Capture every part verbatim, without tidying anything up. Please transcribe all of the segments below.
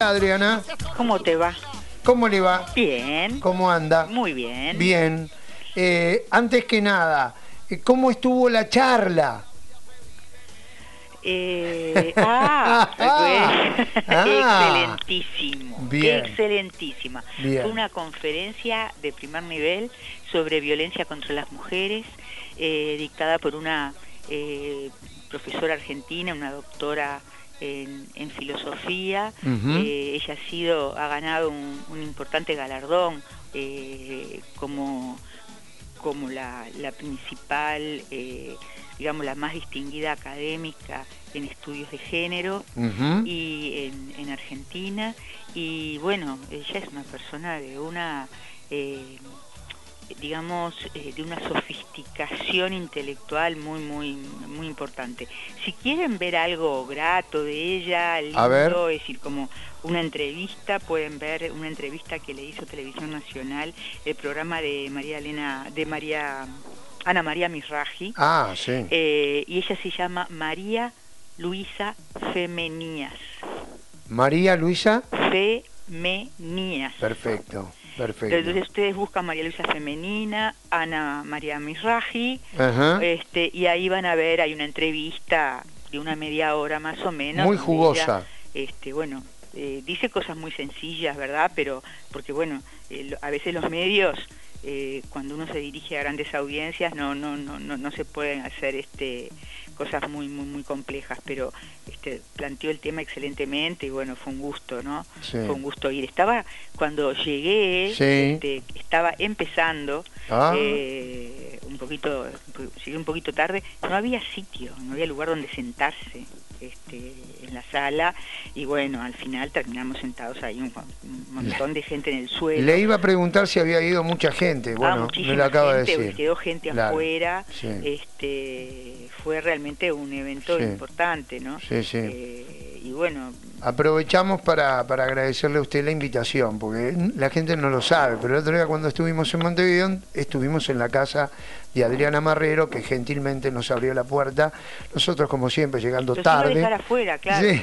Hola, Adriana. ¿Cómo te va? ¿Cómo le va? Bien. ¿Cómo anda? Muy bien. Bien. Eh, antes que nada, ¿cómo estuvo la charla? Eh, ah, ah, excelentísimo. Bien. Excelentísima. Bien. Fue una conferencia de primer nivel sobre violencia contra las mujeres, eh, dictada por una eh, profesora argentina, una doctora en, en filosofía. Uh-huh. eh, ella ha sido, ha ganado un, un importante galardón eh, como, como la, la principal, eh, digamos, la más distinguida académica en estudios de género. Uh-huh. y en, en Argentina. Y bueno, ella es una persona de una, eh, digamos, eh, de una sofisticación intelectual muy, muy, muy importante. Si quieren ver algo grato de ella, lindo, A ver. es decir, como una entrevista, pueden ver una entrevista que le hizo Televisión Nacional, el programa de María Elena, de María Ana María Mizrahi. Ah, sí. Eh, y ella se llama María Luisa Femenías. María Luisa Femenías. Perfecto, perfecto. Entonces ustedes buscan María Luisa Femenina, Ana María Mizrahi, uh-huh. este, y ahí van a ver, hay una entrevista de una media hora más o menos. Muy jugosa. Ella, este, bueno, eh, dice cosas muy sencillas, ¿verdad? Pero, porque bueno, eh, a veces los medios, eh, cuando uno se dirige a grandes audiencias, no, no, no, no, no se pueden hacer este cosas muy, muy, muy complejas, pero este, planteó el tema excelentemente y bueno, fue un gusto, ¿no? Sí. Fue un gusto ir. Estaba, cuando llegué, sí. este, estaba empezando, ah. eh, un poquito, llegué un poquito tarde, no había sitio, no había lugar donde sentarse este, en la sala, y bueno, al final terminamos sentados ahí, un, un montón de gente en el suelo. Le iba a preguntar si había ido mucha gente, bueno, ah, me lo acaba gente, de decir. Quedó gente claro. afuera, sí. este, fue realmente un evento sí. importante, ¿no? Sí, sí. Eh, y bueno... Aprovechamos para, para agradecerle a usted la invitación, porque la gente no lo sabe, pero el otro día cuando estuvimos en Montevideo, estuvimos en la casa de Adriana Marrero, que gentilmente nos abrió la puerta. Nosotros, como siempre, llegando Los tarde. iba a dejar afuera, claro. Sí.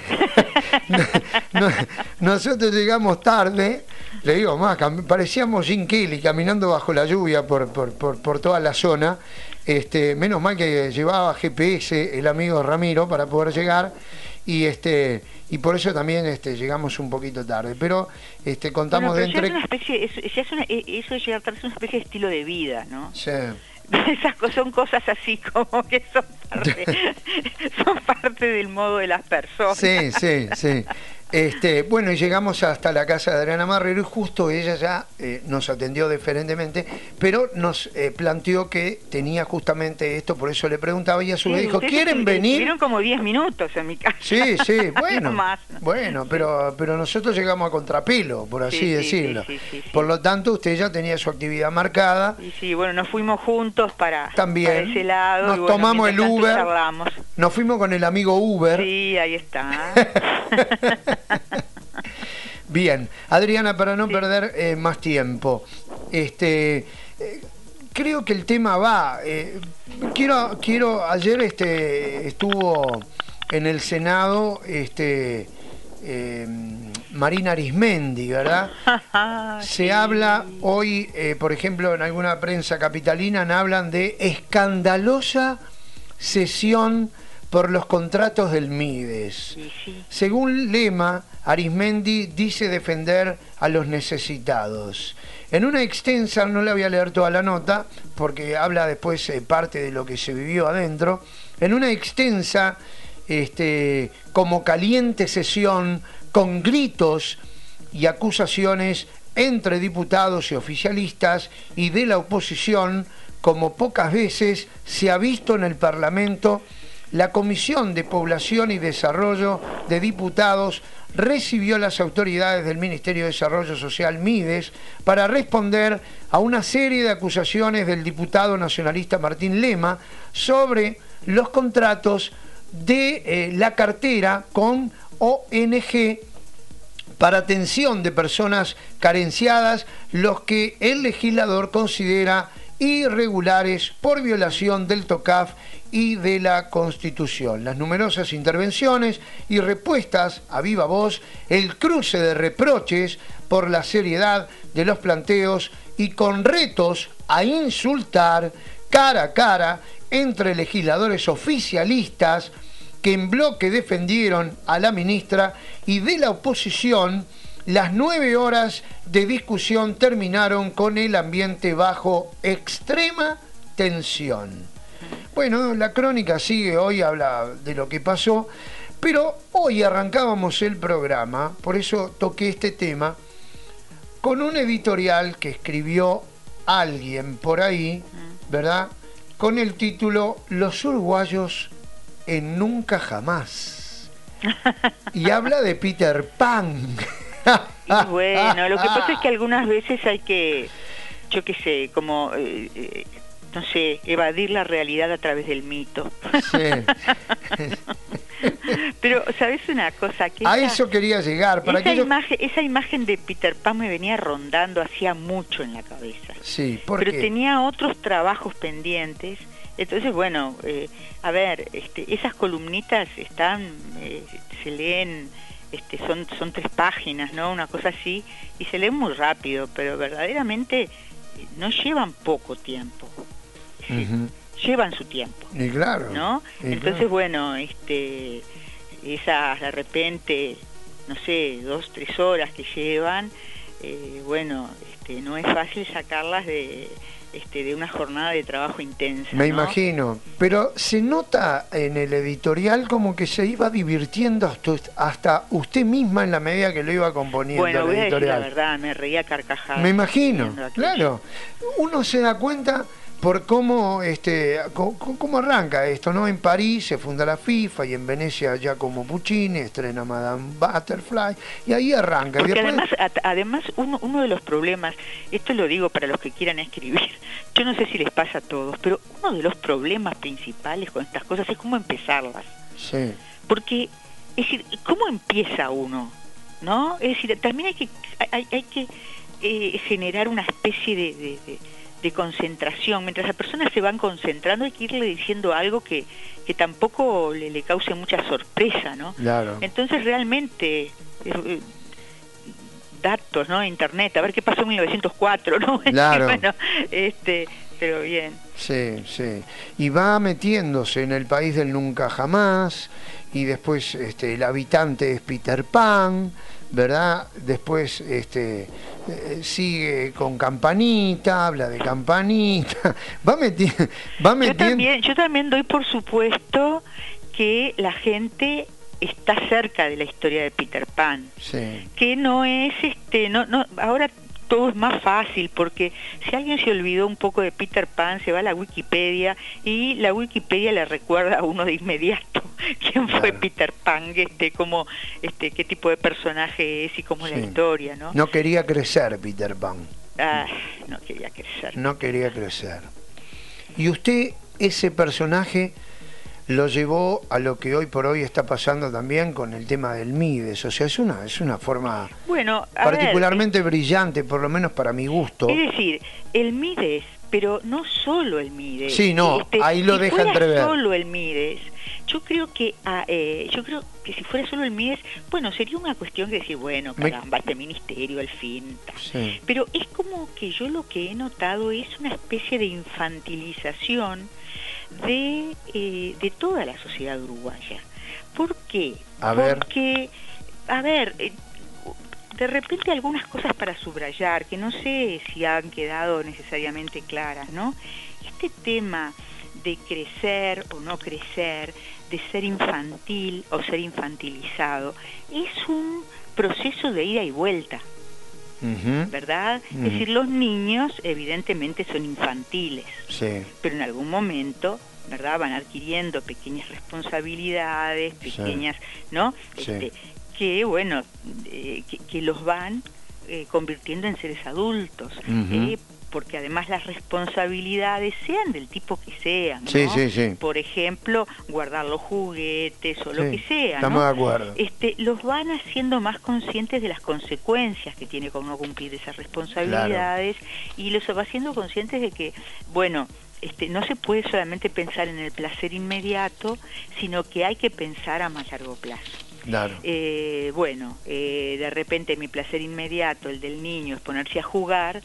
no, no, nosotros llegamos tarde, le digo más, parecíamos Jim Kelly caminando bajo la lluvia por, por, por, por toda la zona. Este, menos mal que llevaba G P S el amigo Ramiro para poder llegar, y este y por eso también este llegamos un poquito tarde, pero este contamos bueno, pero de entre... es una especie, eso, es una, eso de llegar tarde es una especie de estilo de vida, ¿no? Sí. Esas cosas son cosas así como que son parte, son parte del modo de las personas. Sí, sí, sí. Este, bueno, y llegamos hasta la casa de Adriana Marrero y justo ella ya eh, nos atendió diferentemente, pero nos eh, planteó que tenía justamente esto, por eso le preguntaba, y a su vez sí, dijo, ¿quieren venir? Estuvieron como diez minutos en mi casa. Sí, sí, bueno, no más, ¿no? bueno, pero, pero nosotros llegamos a contrapelo, por así sí, decirlo. Sí, sí, sí, sí, por sí. lo tanto, usted ya tenía su actividad marcada. Y sí, bueno, nos fuimos juntos para, También, para ese lado. nos y bueno, tomamos el Uber, charlamos. Nos fuimos con el amigo Uber. Sí, ahí está. Bien, Adriana, para no sí. perder eh, más tiempo, este, eh, creo que el tema va. Eh, quiero, quiero, ayer este, estuvo en el Senado, este, eh, Marina Arismendi, ¿verdad? Se sí. habla hoy, eh, por ejemplo, en alguna prensa capitalina, hablan de escandalosa cesión por los contratos del Mides. Sí, sí. Según Lema, Arismendi dice defender a los necesitados. En una extensa, no le voy a leer toda la nota, porque habla después eh, parte de lo que se vivió adentro, en una extensa, este, como caliente sesión, con gritos y acusaciones entre diputados y oficialistas y de la oposición, como pocas veces se ha visto en el Parlamento, la Comisión de Población y Desarrollo de Diputados recibió a las autoridades del Ministerio de Desarrollo Social, Mides, para responder a una serie de acusaciones del diputado nacionalista Martín Lema sobre los contratos de eh, la cartera con O N G para atención de personas carenciadas, los que el legislador considera irregulares por violación del TOCAF y de la Constitución. Las numerosas intervenciones y respuestas a viva voz, el cruce de reproches por la seriedad de los planteos y con retos a insultar cara a cara entre legisladores oficialistas que en bloque defendieron a la ministra y de la oposición. Las nueve horas de discusión terminaron con el ambiente bajo extrema tensión. Bueno, la crónica sigue, hoy habla de lo que pasó, pero hoy arrancábamos el programa, por eso toqué este tema, con un editorial que escribió alguien por ahí, ¿verdad? Con el título Los uruguayos en Nunca Jamás. Y habla de Peter Pan. Y bueno, lo que pasa es que algunas veces hay que, yo qué sé, como, eh, eh, no sé, evadir la realidad a través del mito. Sí. Pero, ¿sabes una cosa? Que a esa, eso quería llegar. Para esa, que yo... imagen, esa imagen de Peter Pan me venía rondando hacía mucho en la cabeza. Sí, ¿por Pero qué? tenía otros trabajos pendientes. Entonces, bueno, eh, a ver, este, esas columnitas están, eh, se leen, este, son, son tres páginas, ¿no? Una cosa así, y se leen muy rápido, pero verdaderamente eh, no llevan poco tiempo. Sí, uh-huh. Llevan su tiempo. Y claro. ¿No? Y Entonces, claro. bueno, este, esas de repente, no sé, dos, tres horas que llevan, eh, bueno, este, no es fácil sacarlas de... Este, de una jornada de trabajo intensa. Me ¿no? imagino, pero se nota en el editorial como que se iba divirtiendo hasta, hasta usted misma en la medida que lo iba componiendo. Bueno, el voy editorial. a decir la verdad, me reía carcajadas. Me imagino, claro. Uno se da cuenta por cómo este cómo, cómo arranca esto, ¿no? En París se funda la FIFA y en Venecia Giacomo Puccini estrena Madame Butterfly y ahí arranca. Porque y después... además, además uno, uno de los problemas, esto lo digo para los que quieran escribir, yo no sé si les pasa a todos, pero uno de los problemas principales con estas cosas es cómo empezarlas. Sí. Porque, es decir, ¿cómo empieza uno? ¿No? Es decir, también hay que hay, hay que eh, generar una especie de, de, de de concentración. Mientras las personas se van concentrando hay que irle diciendo algo que, que tampoco le, le cause mucha sorpresa, ¿no? Claro. Entonces realmente eh, datos, ¿no? Internet, a ver qué pasó en mil novecientos cuatro, ¿no? Claro. Bueno, este, pero bien. Sí, sí. Y va metiéndose en el país del nunca jamás y después este el habitante es Peter Pan, ¿verdad? Después este eh, sigue con Campanita, habla de Campanita, va metiendo, va metiendo. Yo también, yo también doy por supuesto que la gente está cerca de la historia de Peter Pan, sí. Que no es este, no, no, ahora todo es más fácil porque si alguien se olvidó un poco de Peter Pan se va a la Wikipedia y la Wikipedia le recuerda a uno de inmediato quién fue claro. Peter Pan, este, cómo, este, qué tipo de personaje es y cómo es sí. la historia, ¿no? No quería crecer Peter Pan. Ah, no quería crecer. No quería crecer. Y usted ese personaje lo llevó a lo que hoy por hoy está pasando también con el tema del Mides, o sea, es una es una forma bueno, particularmente ver, brillante, por lo menos para mi gusto. Es decir, el Mides, pero no solo el Mides. Sí, no, este, ahí lo si deja fuera entrever. Solo el Mides, yo creo que ah, eh, yo creo que si fuera solo el Mides, bueno, sería una cuestión de decir, bueno, caramba, Me... este ministerio, al fin. Sí. Pero es como que yo lo que he notado es una especie de infantilización de eh, de toda la sociedad uruguaya. ¿Por qué? A Porque, ver. a ver, eh, de repente algunas cosas para subrayar, que no sé si han quedado necesariamente claras, ¿no? Este tema de crecer o no crecer, de ser infantil o ser infantilizado, es un proceso de ida y vuelta. Uh-huh. ¿Verdad? Uh-huh. Es decir, los niños evidentemente son infantiles, sí. Pero en algún momento, ¿verdad? Van adquiriendo pequeñas responsabilidades, pequeñas, sí. ¿no? Sí. Este, que, bueno, eh, que, que los van eh, convirtiendo en seres adultos, uh-huh. eh, porque además las responsabilidades sean del tipo que sean, ¿no? Sí, sí, sí. Por ejemplo, guardar los juguetes o sí, lo que sea, estamos ¿no? de acuerdo. Este, los van haciendo más conscientes de las consecuencias que tiene con no cumplir esas responsabilidades, claro. Y los va haciendo conscientes de que, bueno, este, no se puede solamente pensar en el placer inmediato, sino que hay que pensar a más largo plazo. Claro. Eh, bueno, eh, de repente mi placer inmediato, el del niño, es ponerse a jugar,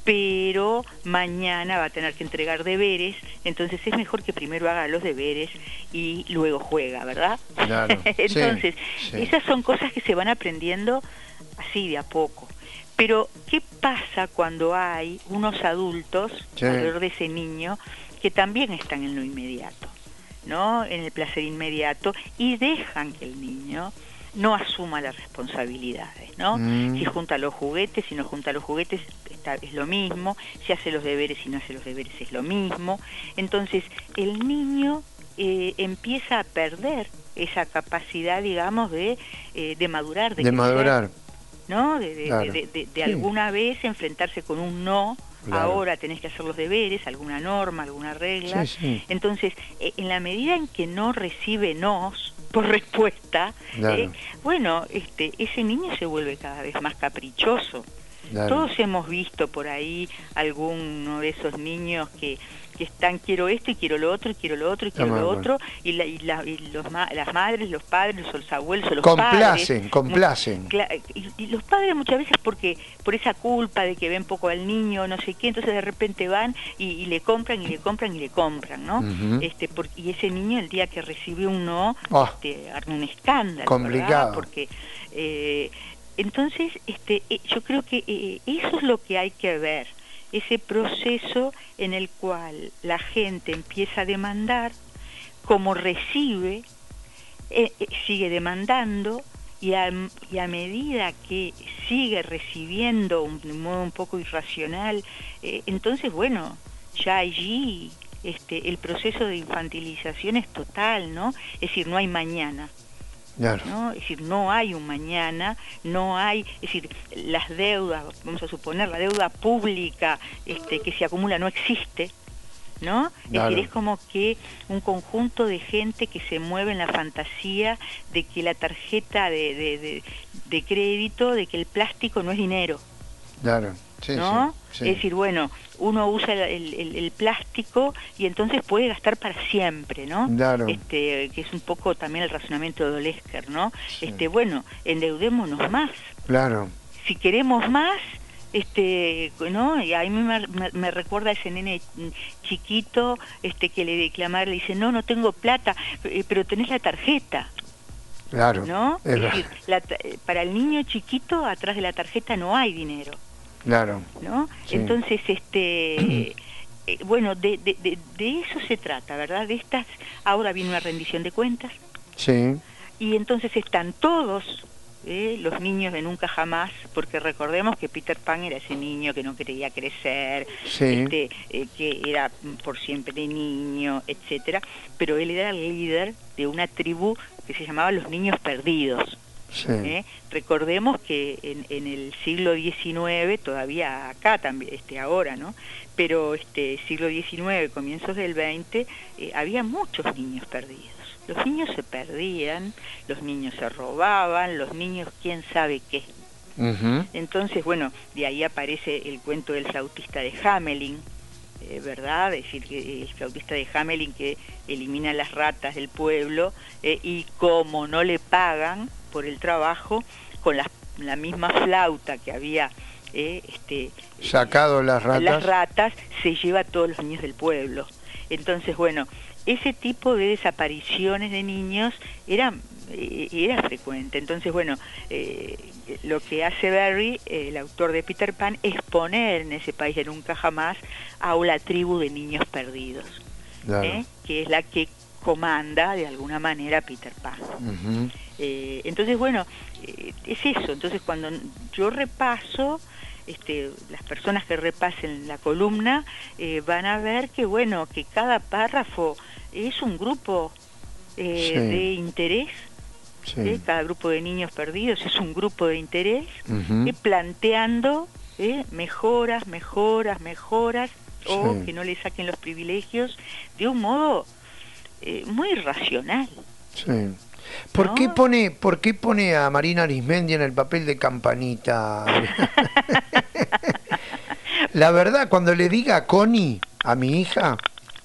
pero mañana va a tener que entregar deberes, entonces es mejor que primero haga los deberes y luego juega, ¿verdad? Claro. Entonces, sí, sí. esas son cosas que se van aprendiendo así de a poco. Pero, ¿qué pasa cuando hay unos adultos Sí. alrededor de ese niño que también están en lo inmediato, ¿no? En el placer inmediato, y dejan que el niño no asuma las responsabilidades, ¿no? Mm. Si junta los juguetes, si no junta los juguetes, está, es lo mismo. Si hace los deberes, si no hace los deberes, es lo mismo. Entonces, el niño eh, empieza a perder esa capacidad, digamos, de, eh, de madurar, de, de crecer, madurar. ¿no? De, de, Claro. de, de, de Sí. alguna vez enfrentarse con un no. Claro. Ahora tenés que hacer los deberes, alguna norma, alguna regla. Sí, sí. Entonces, eh, en la medida en que no recibe nos por respuesta, Claro. eh, bueno, este, ese niño se vuelve cada vez más caprichoso. Claro. Todos hemos visto por ahí alguno de esos niños que, que están, quiero esto y quiero lo otro y quiero lo otro y quiero Estamos lo de acuerdo. otro, y, la, y, la, y los ma las madres, los padres, los, los abuelos, los complacen, padres. complacen. Cla- Y, y los padres muchas veces porque por esa culpa de que ven poco al niño, no sé qué, entonces de repente van y, y le compran y le compran y le compran, ¿no? Ujú. este por, Y ese niño el día que recibe un no, Oh. este, arma un escándalo, Complicado. ¿verdad? Porque eh, entonces este eh, yo creo que eh, eso es lo que hay que ver, ese proceso en el cual la gente empieza a demandar, como recibe, eh, eh, sigue demandando, y a, y a medida que sigue recibiendo un, de un modo un poco irracional, eh, entonces bueno, ya allí este, el proceso de infantilización es total, ¿no? Es decir, no hay mañana. Claro. ¿No? Es decir, no hay un mañana, no hay, es decir, las deudas, vamos a suponer, la deuda pública este, que se acumula no existe, ¿no? Es Claro. decir, es como que un conjunto de gente que se mueve en la fantasía de que la tarjeta de, de, de, de crédito, de que el plástico no es dinero. Claro. Sí, ¿No? sí, sí. Es decir, bueno, uno usa el, el, el plástico y entonces puede gastar para siempre, ¿no? Claro. Este, que es un poco también el razonamiento de Olesker, ¿no? Sí. Este, bueno, endeudémonos más. Claro. Si queremos más, este, ¿no? Y a mí me, me, me recuerda ese nene chiquito, este, que le declamaba, le dice, no, no tengo plata, pero tenés la tarjeta. Claro. ¿No? Es Es verdad. decir, la, para el niño chiquito, atrás de la tarjeta no hay dinero. Claro. ¿No? Sí. Entonces, este, eh, bueno, de, de, de, de eso se trata, ¿verdad? De estas, ahora viene una rendición de cuentas, Sí. y entonces están todos eh, los niños de Nunca Jamás, porque recordemos que Peter Pan era ese niño que no quería crecer, Sí. este, eh, que era por siempre niño, etcétera, pero él era el líder de una tribu que se llamaba los Niños Perdidos. Sí. ¿Eh? Recordemos que en, en el siglo diecinueve, todavía acá también, este, ahora, ¿no? Pero este siglo diecinueve, comienzos del veinte, eh, había muchos niños perdidos. Los niños se perdían, los niños se robaban, los niños quién sabe qué. Uh-huh. Entonces, bueno, de ahí aparece el cuento del flautista de Hamelin, eh, ¿verdad? Es decir, que el flautista de Hamelin que elimina las ratas del pueblo eh, y como no le pagan por el trabajo, con la, la misma flauta que había eh, este, sacado las ratas. las ratas, se lleva a todos los niños del pueblo. Entonces, bueno, ese tipo de desapariciones de niños era, eh, era frecuente. Entonces, bueno, eh, lo que hace Berry, eh, el autor de Peter Pan, es poner en ese país de Nunca Jamás a la tribu de niños perdidos, Claro. ¿eh? Que es la que comanda de alguna manera Peter Pan. Uh-huh. Eh, entonces, bueno, eh, es eso. Entonces, cuando yo repaso, este, las personas que repasen la columna eh, van a ver que, bueno, que cada párrafo es un grupo eh, Sí. de interés. Sí. ¿eh? Cada grupo de niños perdidos es un grupo de interés, Uh-huh. eh, planteando eh, mejoras, mejoras, mejoras, o Sí. que no le saquen los privilegios de un modo eh, muy racional. Sí. ¿Por ¿No? qué pone, por qué pone a Marina Arismendi en el papel de Campanita? La verdad, cuando le diga a Connie, a mi hija,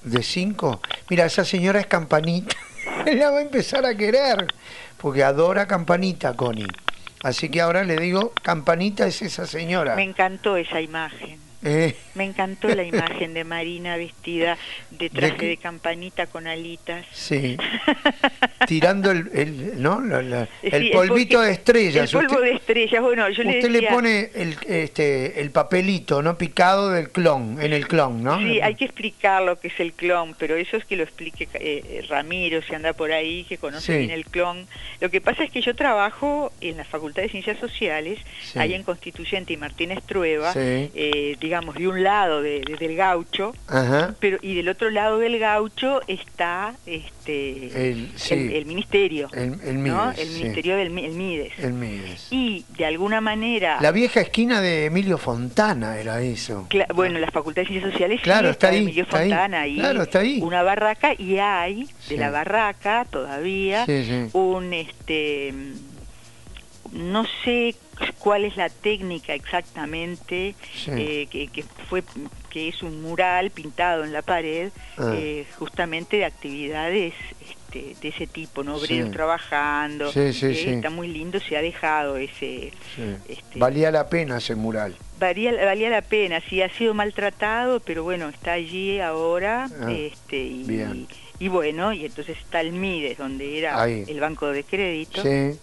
¿De cinco? Mira, esa señora es Campanita. La va a empezar a querer, porque adora Campanita, Connie. Así que ahora le digo, Campanita es esa señora. Me encantó esa imagen. Eh. Me encantó la imagen de Marina vestida de traje de, de Campanita con alitas. Sí. Tirando el, el ¿no? La, la, el sí, polvito el, de estrellas. El polvo usted, de estrellas, bueno, yo usted le decía... le pone el, este, el papelito, ¿no? Picado del clon, en el clon, ¿no? Sí, hay que explicar lo que es el clon, pero eso es que lo explique eh, Ramiro, si anda por ahí, que conoce sí. bien el clon. Lo que pasa es que yo trabajo en la Facultad de Ciencias Sociales, sí. ahí en Constituyente y Martínez Trueba, sí. eh, digamos, de un lado de, de, del Gaucho, ajá. pero y del otro lado del Gaucho está este el, sí. el, el ministerio, el, el Mides, ¿no? el ministerio sí. del el Mides. El Mides. Y de alguna manera... La vieja esquina de Emilio Fontana era eso. Cla bueno, la Facultad de Ciencias Sociales claro, sí, está, está ahí, Emilio está Fontana, ahí. ahí, claro, está ahí. Una barraca, y hay sí. de la barraca todavía sí, sí. un este no sé cuál es la técnica exactamente, sí. eh, que, que fue que es un mural pintado en la pared, ah. eh, justamente de actividades este, de ese tipo, ¿no? Obreros sí. trabajando, sí, sí, eh, sí. está muy lindo, se ha dejado ese... Sí. Este, valía la pena ese mural. Valía, valía la pena, sí, ha sido maltratado, pero bueno, está allí ahora, ah, este, y, bien. y bueno, y entonces está el Mides, donde era ahí. El Banco de Crédito, sí.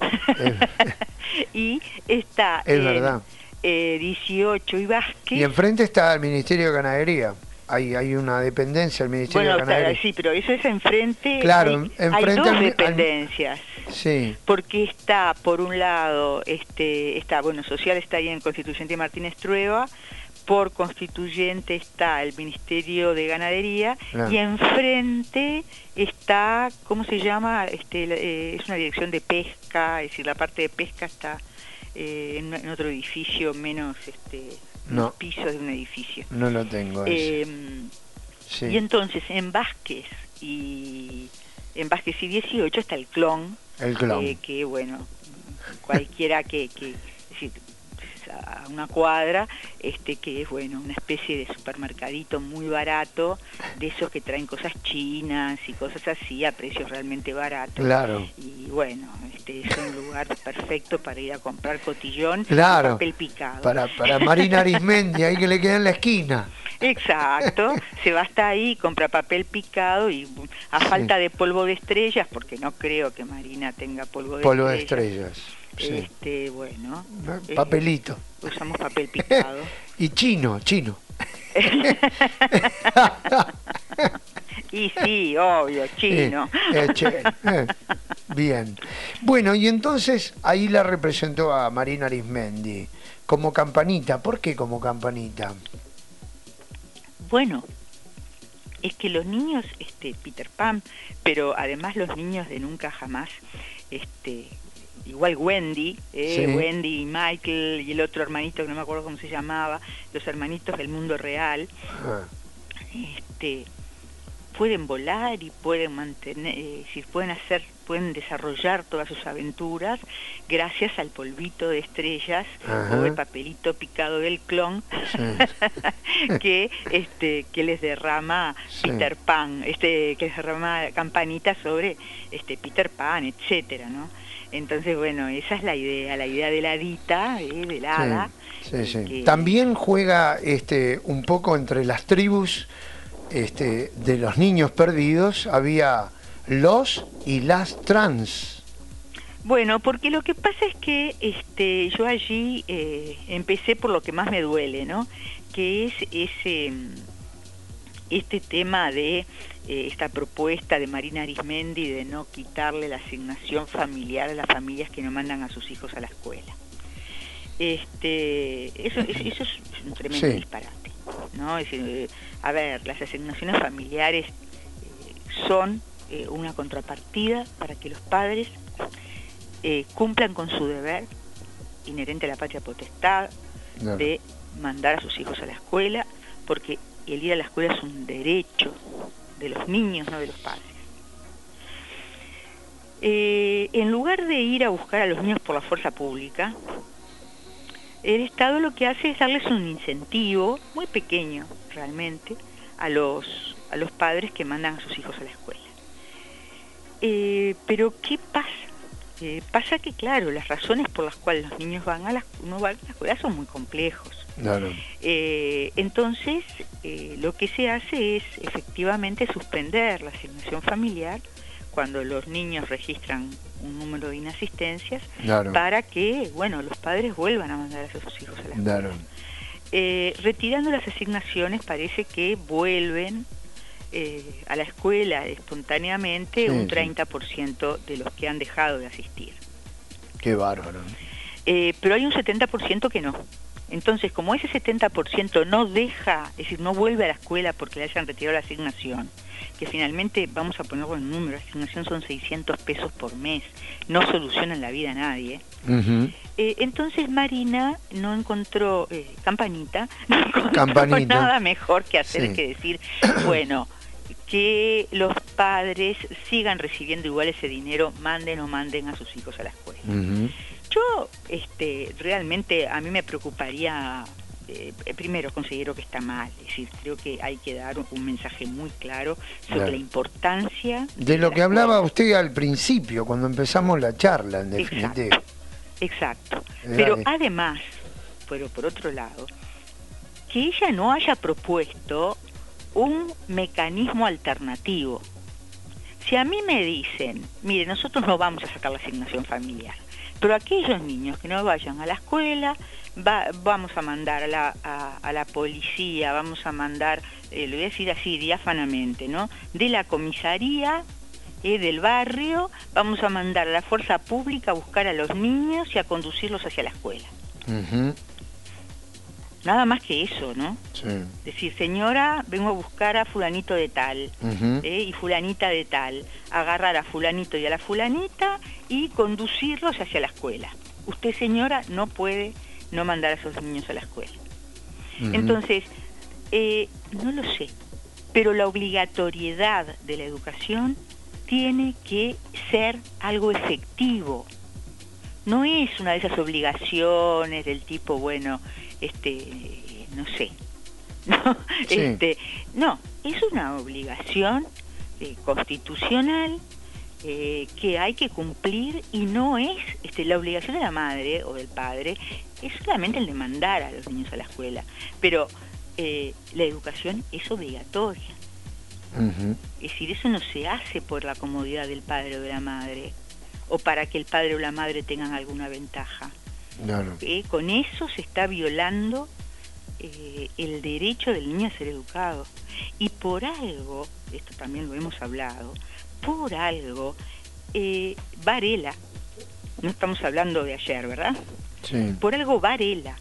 y está es en verdad. Eh, dieciocho y Vázquez. Y enfrente está el Ministerio de Ganadería. Hay, hay una dependencia del Ministerio bueno, de Ganadería. Claro, sí, pero eso es enfrente. Claro, hay, enfrente hay dos al, dependencias. Al, sí. Porque está, por un lado, este, está, bueno, Social está ahí en Constituyente Martínez Trueba. Por Constituyente está el Ministerio de Ganadería, claro. Y enfrente está, ¿cómo se llama? Este, eh, es una dirección de pesca, es decir, la parte de pesca está eh, en, en otro edificio, menos este, no. unos pisos de un edificio. No lo tengo. Eh, sí. Y entonces en Vázquez y en Vázquez y dieciocho está el clon. El clon. Eh, que bueno, cualquiera que, que es decir, a una cuadra, este que es bueno, una especie de supermercadito muy barato, de esos que traen cosas chinas y cosas así a precios realmente baratos. Claro. Y bueno, este es un lugar perfecto para ir a comprar cotillón, claro. y papel picado. Para, para Marina Arismendi, ahí que le queda en la esquina. Exacto, se va hasta ahí, compra papel picado y a sí. falta de polvo de estrellas, porque no creo que Marina tenga polvo de polvo estrellas. de estrellas. Sí. Este, bueno. Papelito. Eh, usamos papel picado. Y chino, chino. Y sí, obvio, chino. Eh, eh, che, eh. Bien. Bueno, y entonces ahí la representó a Marina Arismendi como Campanita. ¿Por qué como Campanita? Bueno, es que los niños, este, Peter Pan, pero además los niños de Nunca Jamás, este, igual Wendy, eh, sí. Wendy y Michael y el otro hermanito que no me acuerdo cómo se llamaba, los hermanitos del mundo real, ah. este, pueden volar y pueden mantener, eh, si pueden hacer, pueden desarrollar todas sus aventuras gracias al polvito de estrellas, ajá, o el papelito picado del clon, sí. que este que les derrama, sí. Peter Pan, este que les derrama Campanita sobre este Peter Pan, etcétera, ¿no? Entonces, bueno, esa es la idea, la idea de la hadita, eh, del hada. Sí, sí, sí. Que... También juega este un poco entre las tribus este, de los niños perdidos, había los y las trans. Bueno, porque lo que pasa es que este, yo allí eh, empecé por lo que más me duele, ¿no? Que es ese este tema de eh, esta propuesta de Marina Arismendi de no quitarle la asignación familiar a las familias que no mandan a sus hijos a la escuela. Este, eso, eso es un tremendo sí. disparate, ¿no? Es decir, eh, a ver, las asignaciones familiares eh, son eh, una contrapartida para que los padres eh, cumplan con su deber inherente a la patria potestad, no. de mandar a sus hijos a la escuela, porque el ir a la escuela es un derecho de los niños, no de los padres. Eh, en lugar de ir a buscar a los niños por la fuerza pública, el Estado lo que hace es darles un incentivo muy pequeño realmente a los a los padres que mandan a sus hijos a la escuela. Eh, pero ¿qué pasa? Eh, pasa que, claro, las razones por las cuales los niños van a la, no van a la escuela son muy complejos. Claro. Eh, entonces, eh, lo que se hace es efectivamente suspender la asignación familiar cuando los niños registran un número de inasistencias, claro, para que, bueno, los padres vuelvan a mandar a sus hijos a la escuela. Claro. Eh, retirando las asignaciones, parece que vuelven eh, a la escuela espontáneamente, sí, un treinta por ciento sí. de los que han dejado de asistir. Qué bárbaro. Eh, pero hay un setenta por ciento que no. Entonces, como ese setenta por ciento no deja, es decir, no vuelve a la escuela porque le hayan retirado la asignación, que finalmente, vamos a ponerlo en número, la asignación son seiscientos pesos por mes, no solucionan la vida a nadie. Uh-huh. eh, entonces Marina no encontró, eh, Campanita, no encontró Campanita. nada mejor que hacer sí. que decir, bueno, que los padres sigan recibiendo igual ese dinero, manden o manden a sus hijos a la escuela. Uh-huh. Yo, este, realmente a mí me preocuparía, eh, primero considero que está mal, es decir, creo que hay que dar un, un mensaje muy claro sobre claro. la importancia... De, de lo que hablaba escuela. Usted al principio, cuando empezamos la charla, en definitiva. Exacto, exacto. Pero además, pero por otro lado, que ella no haya propuesto un mecanismo alternativo. Si a mí me dicen, mire, nosotros no vamos a sacar la asignación familiar, pero aquellos niños que no vayan a la escuela, va, vamos a mandar a la, a, a la policía, vamos a mandar, eh, lo voy a decir así, diáfanamente, ¿no? De la comisaría eh, del barrio, vamos a mandar a la fuerza pública a buscar a los niños y a conducirlos hacia la escuela. Uh-huh. Nada más que eso, ¿no? Sí. Decir, señora, vengo a buscar a fulanito de tal, uh-huh. eh, y fulanita de tal, agarrar a fulanito y a la fulanita y conducirlos hacia la escuela. Usted, señora, no puede no mandar a esos niños a la escuela. Uh-huh. Entonces, eh, no lo sé, pero la obligatoriedad de la educación tiene que ser algo efectivo. No es una de esas obligaciones del tipo, bueno, este, no sé, no, sí. este, no, es una obligación eh, constitucional eh, que hay que cumplir, y no es, este, la obligación de la madre o del padre es solamente el de mandar a los niños a la escuela, pero eh, la educación es obligatoria. Uh-huh. Es decir, eso no se hace por la comodidad del padre o de la madre, o para que el padre o la madre tengan alguna ventaja. Claro. Eh, con eso se está violando eh, el derecho del niño a ser educado. Y por algo, esto también lo hemos hablado, por algo, eh, Varela, no estamos hablando de ayer, ¿verdad? Sí. Por algo Varela,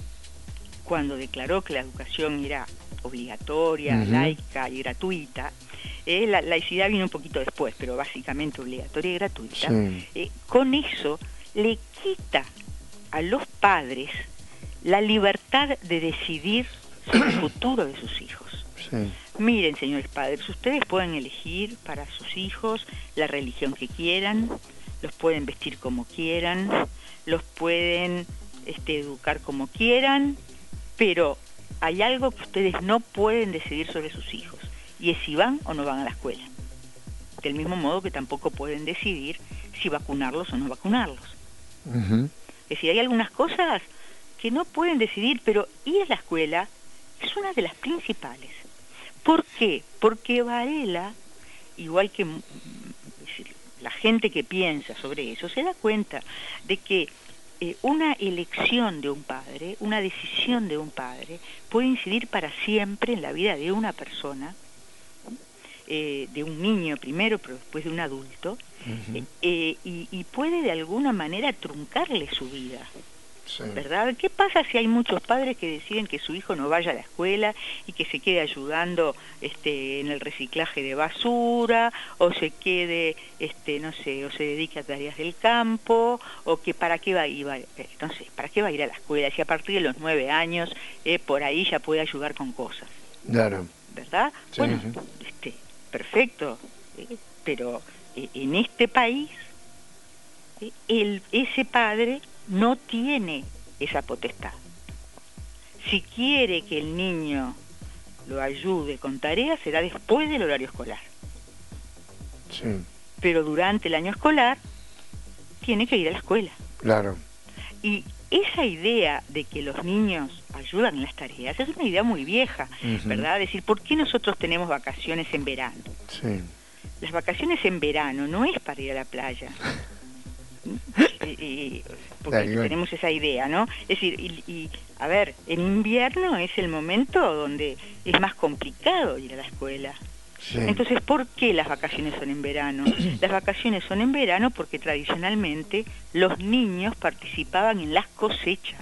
cuando declaró que la educación era obligatoria, uh-huh. laica y gratuita, eh, la laicidad vino un poquito después, pero básicamente obligatoria y gratuita, sí. eh, con eso le quita a los padres la libertad de decidir sobre el futuro de sus hijos. Sí. Miren, señores padres, ustedes pueden elegir para sus hijos la religión que quieran, los pueden vestir como quieran, los pueden este, educar como quieran, pero hay algo que ustedes no pueden decidir sobre sus hijos, y es si van o no van a la escuela. Del mismo modo que tampoco pueden decidir si vacunarlos o no vacunarlos. Uh-huh. Es decir, hay algunas cosas que no pueden decidir, pero ir a la escuela es una de las principales. ¿Por qué? Porque Varela, igual que es decir, la gente que piensa sobre eso, se da cuenta de que eh, una elección de un padre, una decisión de un padre, puede incidir para siempre en la vida de una persona, eh, de un niño primero, pero después de un adulto, uh-huh. eh, y, y puede de alguna manera truncarle su vida. Sí. ¿Verdad? ¿Qué pasa si hay muchos padres que deciden que su hijo no vaya a la escuela y que se quede ayudando este, en el reciclaje de basura, o se quede, este, no sé, o se dedique a tareas del campo, o que para qué va a ir, no sé, para qué va a ir a la escuela si a partir de los nueve años eh, por ahí ya puede ayudar con cosas? Claro. ¿Verdad? Sí, bueno, sí. Este, perfecto, eh, pero eh, en este país eh, el, ese padre no tiene esa potestad. Si quiere que el niño lo ayude con tareas será después del horario escolar. Sí. Pero durante el año escolar tiene que ir a la escuela. Claro. Y esa idea de que los niños ayudan en las tareas es una idea muy vieja, uh-huh. ¿verdad? Es decir, ¿por qué nosotros tenemos vacaciones en verano? Sí. Las vacaciones en verano no es para ir a la playa. y, y, porque Dale, tenemos esa idea, ¿no? Es decir, y, y a ver, en invierno es el momento donde es más complicado ir a la escuela. Sí. Entonces, ¿por qué las vacaciones son en verano? Las vacaciones son en verano porque tradicionalmente los niños participaban en las cosechas.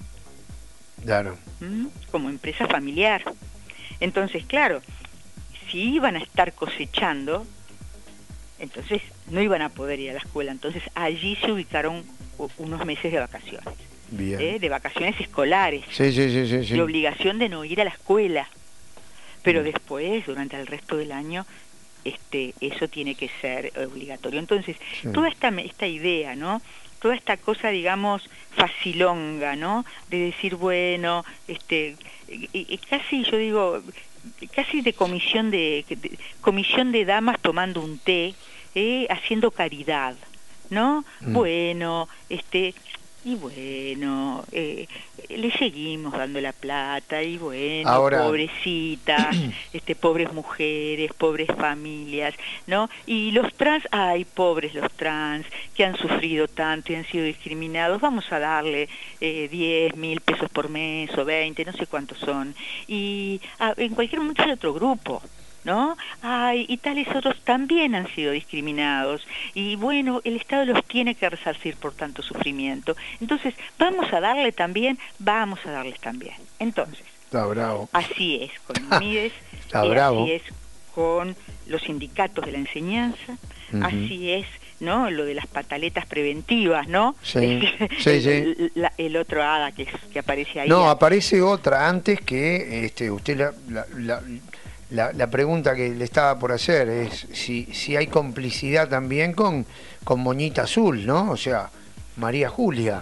Claro. ¿Mm? Como empresa familiar. Entonces, claro, si iban a estar cosechando, entonces no iban a poder ir a la escuela. Entonces allí se ubicaron unos meses de vacaciones. Bien. ¿Eh? De vacaciones escolares. Sí, sí, sí, sí, sí. De obligación de no ir a la escuela. Pero después, durante el resto del año, este, eso tiene que ser obligatorio. Entonces, sí. toda esta, esta idea, ¿no? Toda esta cosa, digamos, facilonga, ¿no? De decir, bueno, este, y, y casi, yo digo, casi de comisión de, de comisión de damas tomando un té, eh, haciendo caridad, ¿no? Mm. Bueno, este... Y bueno, eh, le seguimos dando la plata, y bueno, Ahora... pobrecitas, este, pobres mujeres, pobres familias, ¿no? Y los trans, ay, pobres los trans, que han sufrido tanto y han sido discriminados, vamos a darle eh, diez mil pesos por mes o veinte, no sé cuántos son. Y ah, en cualquier momento hay otro grupo, ¿no? Ay, y tales otros también han sido discriminados. Y bueno, el Estado los tiene que resarcir por tanto sufrimiento. Entonces, vamos a darle también, vamos a darles también. Entonces, está bravo. Así es con el MIDES, Está y bravo. así es con los sindicatos de la enseñanza, uh-huh. así es, ¿no? Lo de las pataletas preventivas, ¿no? Sí, sí, el, sí. El, la, el otro hada que, que aparece ahí. No, aparece otra antes que este, usted la... la, la La, la pregunta que le estaba por hacer es si, si hay complicidad también con, con Moñita Azul, ¿no? O sea, María Julia.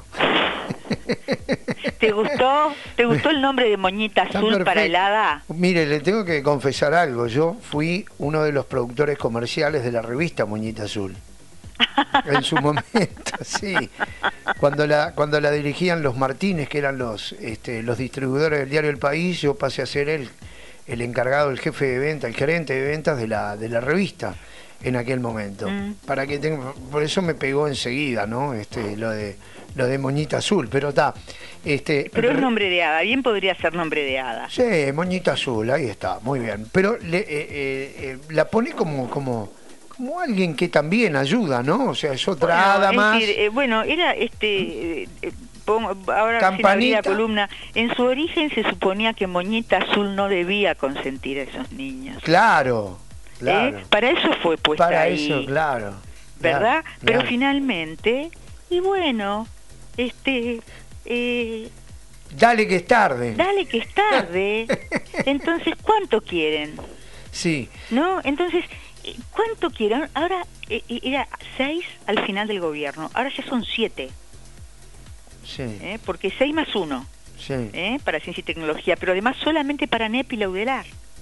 ¿Te gustó? ¿Te gustó el nombre de Moñita Azul para el hada? Mire, le tengo que confesar algo. Yo fui uno de los productores comerciales de la revista Moñita Azul. En su momento, sí. Cuando la, cuando la dirigían los Martínez, que eran los, este, los distribuidores del diario El País, yo pasé a ser el el encargado, el jefe de venta, el gerente de ventas de la de la revista en aquel momento. Mm. Para que tenga, por eso me pegó enseguida, ¿no? Este, lo de lo de Moñita Azul, pero está. Este, pero es nombre de hada, bien podría ser nombre de hada. Sí, Moñita Azul, ahí está, muy bien. Pero le, eh, eh, la pone como como como alguien que también ayuda, ¿no? O sea, es otra bueno, hada es más. Decir, eh, bueno, era este. Eh, eh, ahora Campanita. La columna, en su origen se suponía que Moñita Azul no debía consentir a esos niños. Claro, claro. ¿Eh? Para eso fue puesta Para ahí. eso, claro. ¿Verdad? Claro, Pero claro. finalmente, y bueno, este... Eh, dale que es tarde. Dale que es tarde. Entonces, ¿cuánto quieren? Sí. ¿No? Entonces, ¿cuánto quieren? Ahora eh, era seis al final del gobierno, ahora ya son siete. Sí. ¿Eh? Porque seis más uno, sí. ¿eh? Para ciencia y tecnología, pero además solamente para N E P y Laudelar.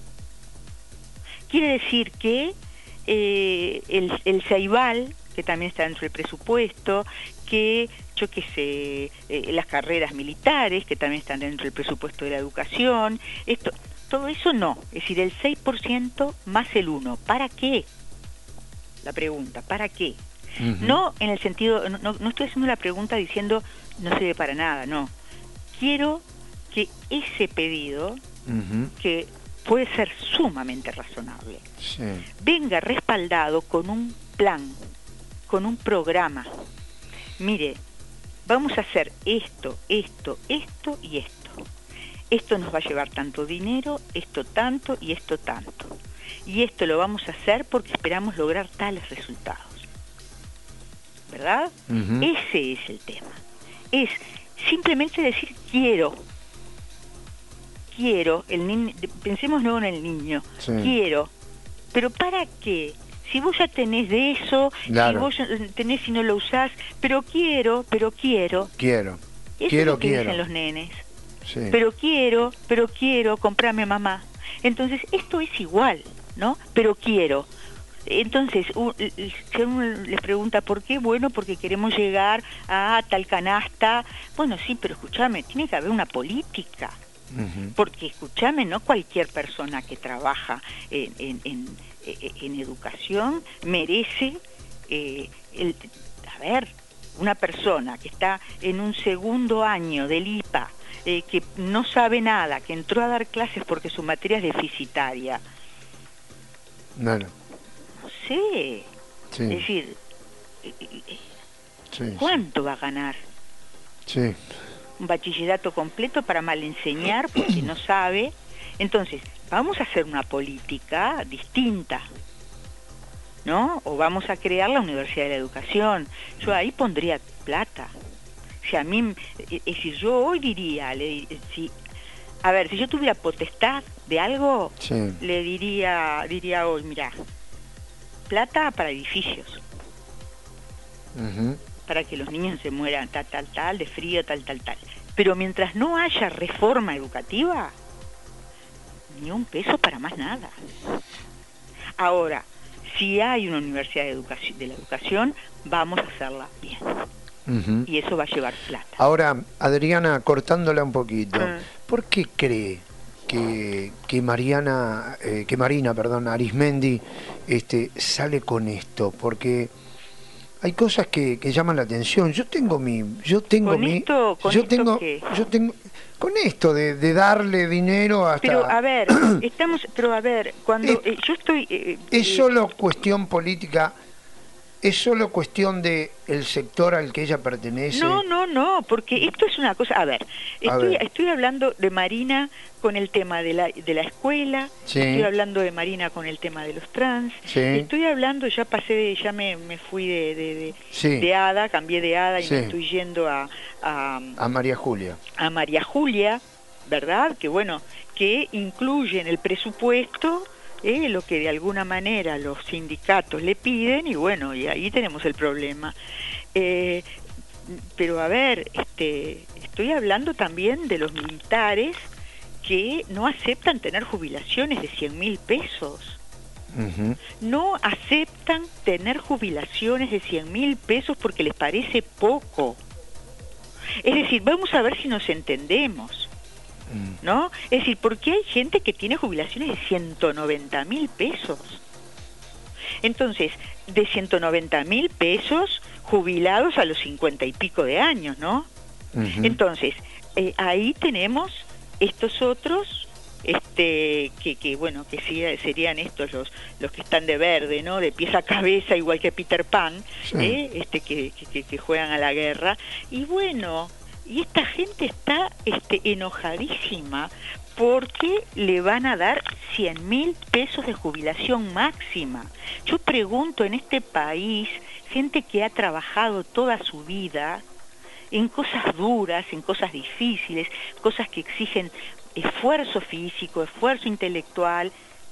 Quiere decir que eh, el, el Ceibal, que también está dentro del presupuesto, que yo qué sé, eh, las carreras militares, que también están dentro del presupuesto de la educación, esto, todo eso no, es decir, el seis por ciento más el uno. ¿Para qué? La pregunta, ¿para qué? Uh-huh. No en el sentido, no, no estoy haciendo la pregunta diciendo no sirve para nada, no. Quiero que ese pedido, uh-huh. que puede ser sumamente razonable, sí. venga respaldado con un plan, con un programa. Mire, vamos a hacer esto, esto, esto y esto. Esto nos va a llevar tanto dinero, esto tanto y esto tanto. Y esto lo vamos a hacer porque esperamos lograr tales resultados. ¿Verdad? Uh-huh. Ese es el tema. Es simplemente decir quiero. Quiero, el niño, pensemos luego en el niño. Sí. Quiero. ¿Pero para qué? Si vos ya tenés de eso, claro. si vos tenés y no lo usás, pero quiero, pero quiero. Quiero. Eso quiero, es lo que quiero. dicen los nenes. Sí. Pero quiero, pero quiero, comprame mamá. Entonces, esto es igual, ¿no? Pero quiero. Entonces, un, si uno les pregunta por qué, bueno, porque queremos llegar a tal canasta. Bueno, sí, pero escúchame, tiene que haber una política. Uh-huh. Porque, escúchame, no cualquier persona que trabaja en, en, en, en educación merece, eh, el, a ver, una persona que está en un segundo año del I P A, eh, que no sabe nada, que entró a dar clases porque su materia es deficitaria. No, no sé. Sí. Es decir, sí, ¿cuánto sí. va a ganar? Sí. Un bachillerato completo para mal enseñar porque no sabe. Entonces, vamos a hacer una política distinta, ¿no? O vamos a crear la Universidad de la Educación. Yo ahí pondría plata. Si a mí, es decir, yo hoy diría, le, si, a ver, si yo tuviera potestad de algo, sí. le diría, diría hoy, mirá, plata para edificios. Uh-huh. Para que los niños se mueran tal, tal, tal, de frío, tal, tal, tal. Pero mientras no haya reforma educativa, ni un peso para más nada. Ahora, si hay una universidad de, educación, de la educación, vamos a hacerla bien. Uh-huh. Y eso va a llevar plata. Ahora, Adriana, cortándola un poquito, uh-huh. ¿por qué cree que, que Mariana, eh, que Marina, perdón, Arismendi, este, sale con esto? Porque hay cosas que, que llaman la atención. Yo tengo mi, yo tengo ¿Con mi, esto, con yo esto tengo, qué? yo tengo, con esto de, de darle dinero hasta. Pero a ver, estamos, pero a ver, cuando es, eh, yo estoy, eh, es eh, solo cuestión política. ¿Es solo cuestión de el sector al que ella pertenece? No, no, no, porque esto es una cosa... A ver, estoy, a ver. estoy hablando de Marina con el tema de la, de la escuela, sí. estoy hablando de Marina con el tema de los trans, sí. estoy hablando, ya pasé, de, ya me, me fui de, de, de, sí. de Ada, cambié de Ada y sí. me estoy yendo a, a... A María Julia. A María Julia, ¿verdad? Que bueno, que incluye en el presupuesto... Eh, lo que de alguna manera los sindicatos le piden y bueno, y ahí tenemos el problema. Eh, pero a ver, este, estoy hablando también de los militares que no aceptan tener jubilaciones de cien mil pesos. Uh-huh. No aceptan tener jubilaciones de cien mil pesos porque les parece poco. Es decir, vamos a ver si nos entendemos. ¿No? Es decir, ¿por qué hay gente que tiene jubilaciones de ciento noventa mil pesos? Entonces, de ciento noventa mil pesos jubilados a los cincuenta y pico de años, ¿no? Uh-huh. Entonces, eh, ahí tenemos estos otros, este, que, que bueno, que sí, serían estos los, los que están de verde, ¿no? De pies a cabeza, igual que Peter Pan, sí. ¿eh? este, que, que, que juegan a la guerra. Y bueno... Y esta gente está este, enojadísima porque le van a dar cien mil pesos de jubilación máxima. Yo pregunto, en este país, gente que ha trabajado toda su vida en cosas duras, en cosas difíciles, cosas que exigen esfuerzo físico, esfuerzo intelectual,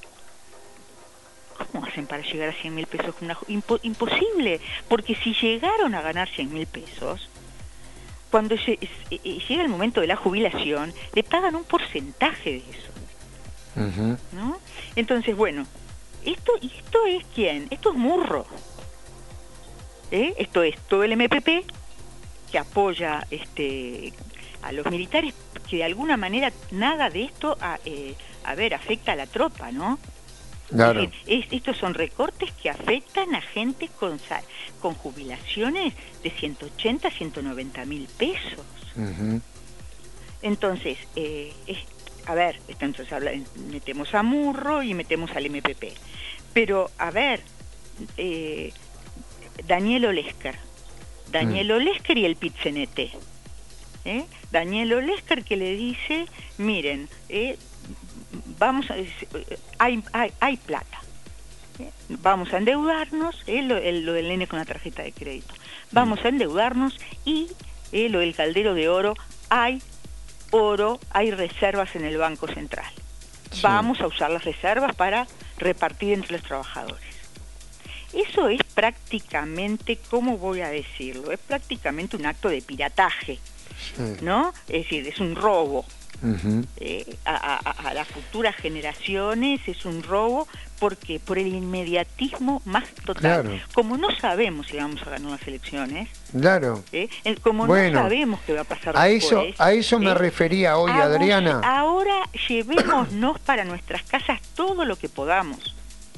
¿cómo hacen para llegar a cien mil pesos? Una, impo, imposible, porque si llegaron a ganar cien mil pesos... Cuando llega el momento de la jubilación, le pagan un porcentaje de eso. Uh-huh. ¿No? Entonces, bueno, esto, esto es quién? Esto es Murro. ¿Eh? Esto es todo el M P P que apoya este, a los militares, que de alguna manera nada de esto, a, eh, a ver, afecta a la tropa, ¿no? Claro. Es decir, es, estos son recortes que afectan a gente con, con jubilaciones de ciento ochenta, ciento noventa mil pesos. Uh-huh. Entonces, eh, es, a ver, entonces habla, metemos a Murro y metemos al M P P. Pero, a ver, eh, Daniel Olesker, Daniel uh-huh. Olesker y el Pit-C N T. ¿eh? Daniel Olesker que le dice, miren, eh, vamos a, hay, hay, hay plata, ¿eh? vamos a endeudarnos, ¿eh? lo, el, lo del nene con la tarjeta de crédito, vamos a endeudarnos y eh, lo del caldero de oro, hay oro, hay reservas en el Banco Central, sí. vamos a usar las reservas para repartir entre los trabajadores. Eso es prácticamente, ¿cómo voy a decirlo? Es prácticamente un acto de pirataje, sí. ¿no? Es decir, es un robo. Uh-huh. eh, a, a, a las futuras generaciones es un robo. ¿Por qué? Por el inmediatismo más total. Claro. Como no sabemos si vamos a ganar las elecciones, claro. ¿eh? Como bueno, no sabemos qué va a pasar a después, eso, a eso ¿eh? me refería hoy, Ahora, Adriana. Ahora llevémonos para nuestras casas todo lo que podamos.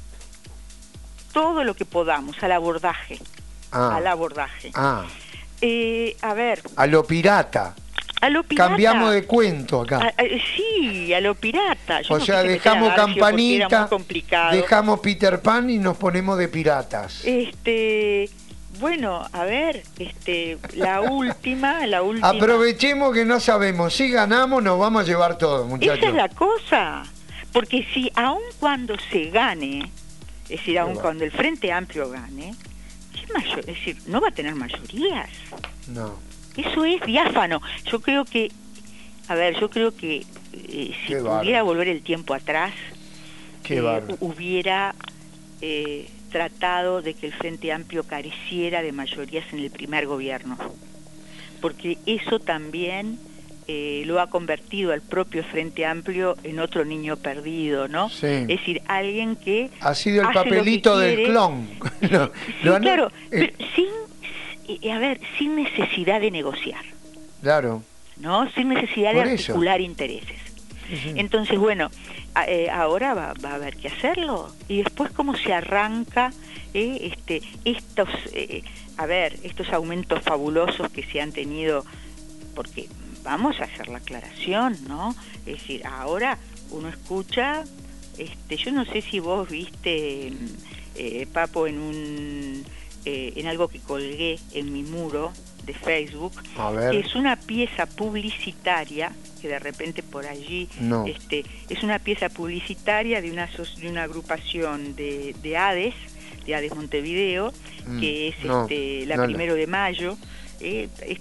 Todo lo que podamos, al abordaje. Ah. Al abordaje. Ah. Eh, a ver. A lo pirata. A lo pirata. Cambiamos de cuento acá. A, a, sí, a lo pirata. Yo o no sea, dejamos Campanita, dejamos Peter Pan y nos ponemos de piratas. Este, bueno, a ver, este, la última, la última. Aprovechemos que no sabemos. Si ganamos, nos vamos a llevar todo, muchachos. Esa es la cosa. Porque si aun cuando se gane, es decir, aun cuando el Frente Amplio gane, ¿qué mayor? Es decir, no va a tener mayorías. No. Eso es diáfano. Yo creo que, a ver, yo creo que eh, si Qué pudiera bárbaro. volver el tiempo atrás, Qué eh, bárbaro. hubiera eh, tratado de que el Frente Amplio careciera de mayorías en el primer gobierno. Porque eso también eh, lo ha convertido al propio Frente Amplio en otro niño perdido, ¿no? Sí. Es decir, alguien que ha sido el hace papelito lo que del quiere. clon. lo, Sí, lo han- claro, eh, pero sin, eh, a ver, sin necesidad de negociar, claro. ¿no? Sin necesidad Por de eso. articular intereses. Sí, sí. Entonces, bueno, a- eh, ahora va, va a haber que hacerlo. Y después cómo se arranca eh, este, estos, eh, a ver, estos aumentos fabulosos que se han tenido, porque vamos a hacer la aclaración, ¿no? Es decir, ahora uno escucha, este, yo no sé si vos viste, eh, Papo, en un, eh, en algo que colgué en mi muro de Facebook, A ver. que es una pieza publicitaria que de repente por allí No. este es una pieza publicitaria de una aso- de una agrupación de, de ADES, de ADES Montevideo, Mm, que es no, este la no la- primero de mayo, eh, es-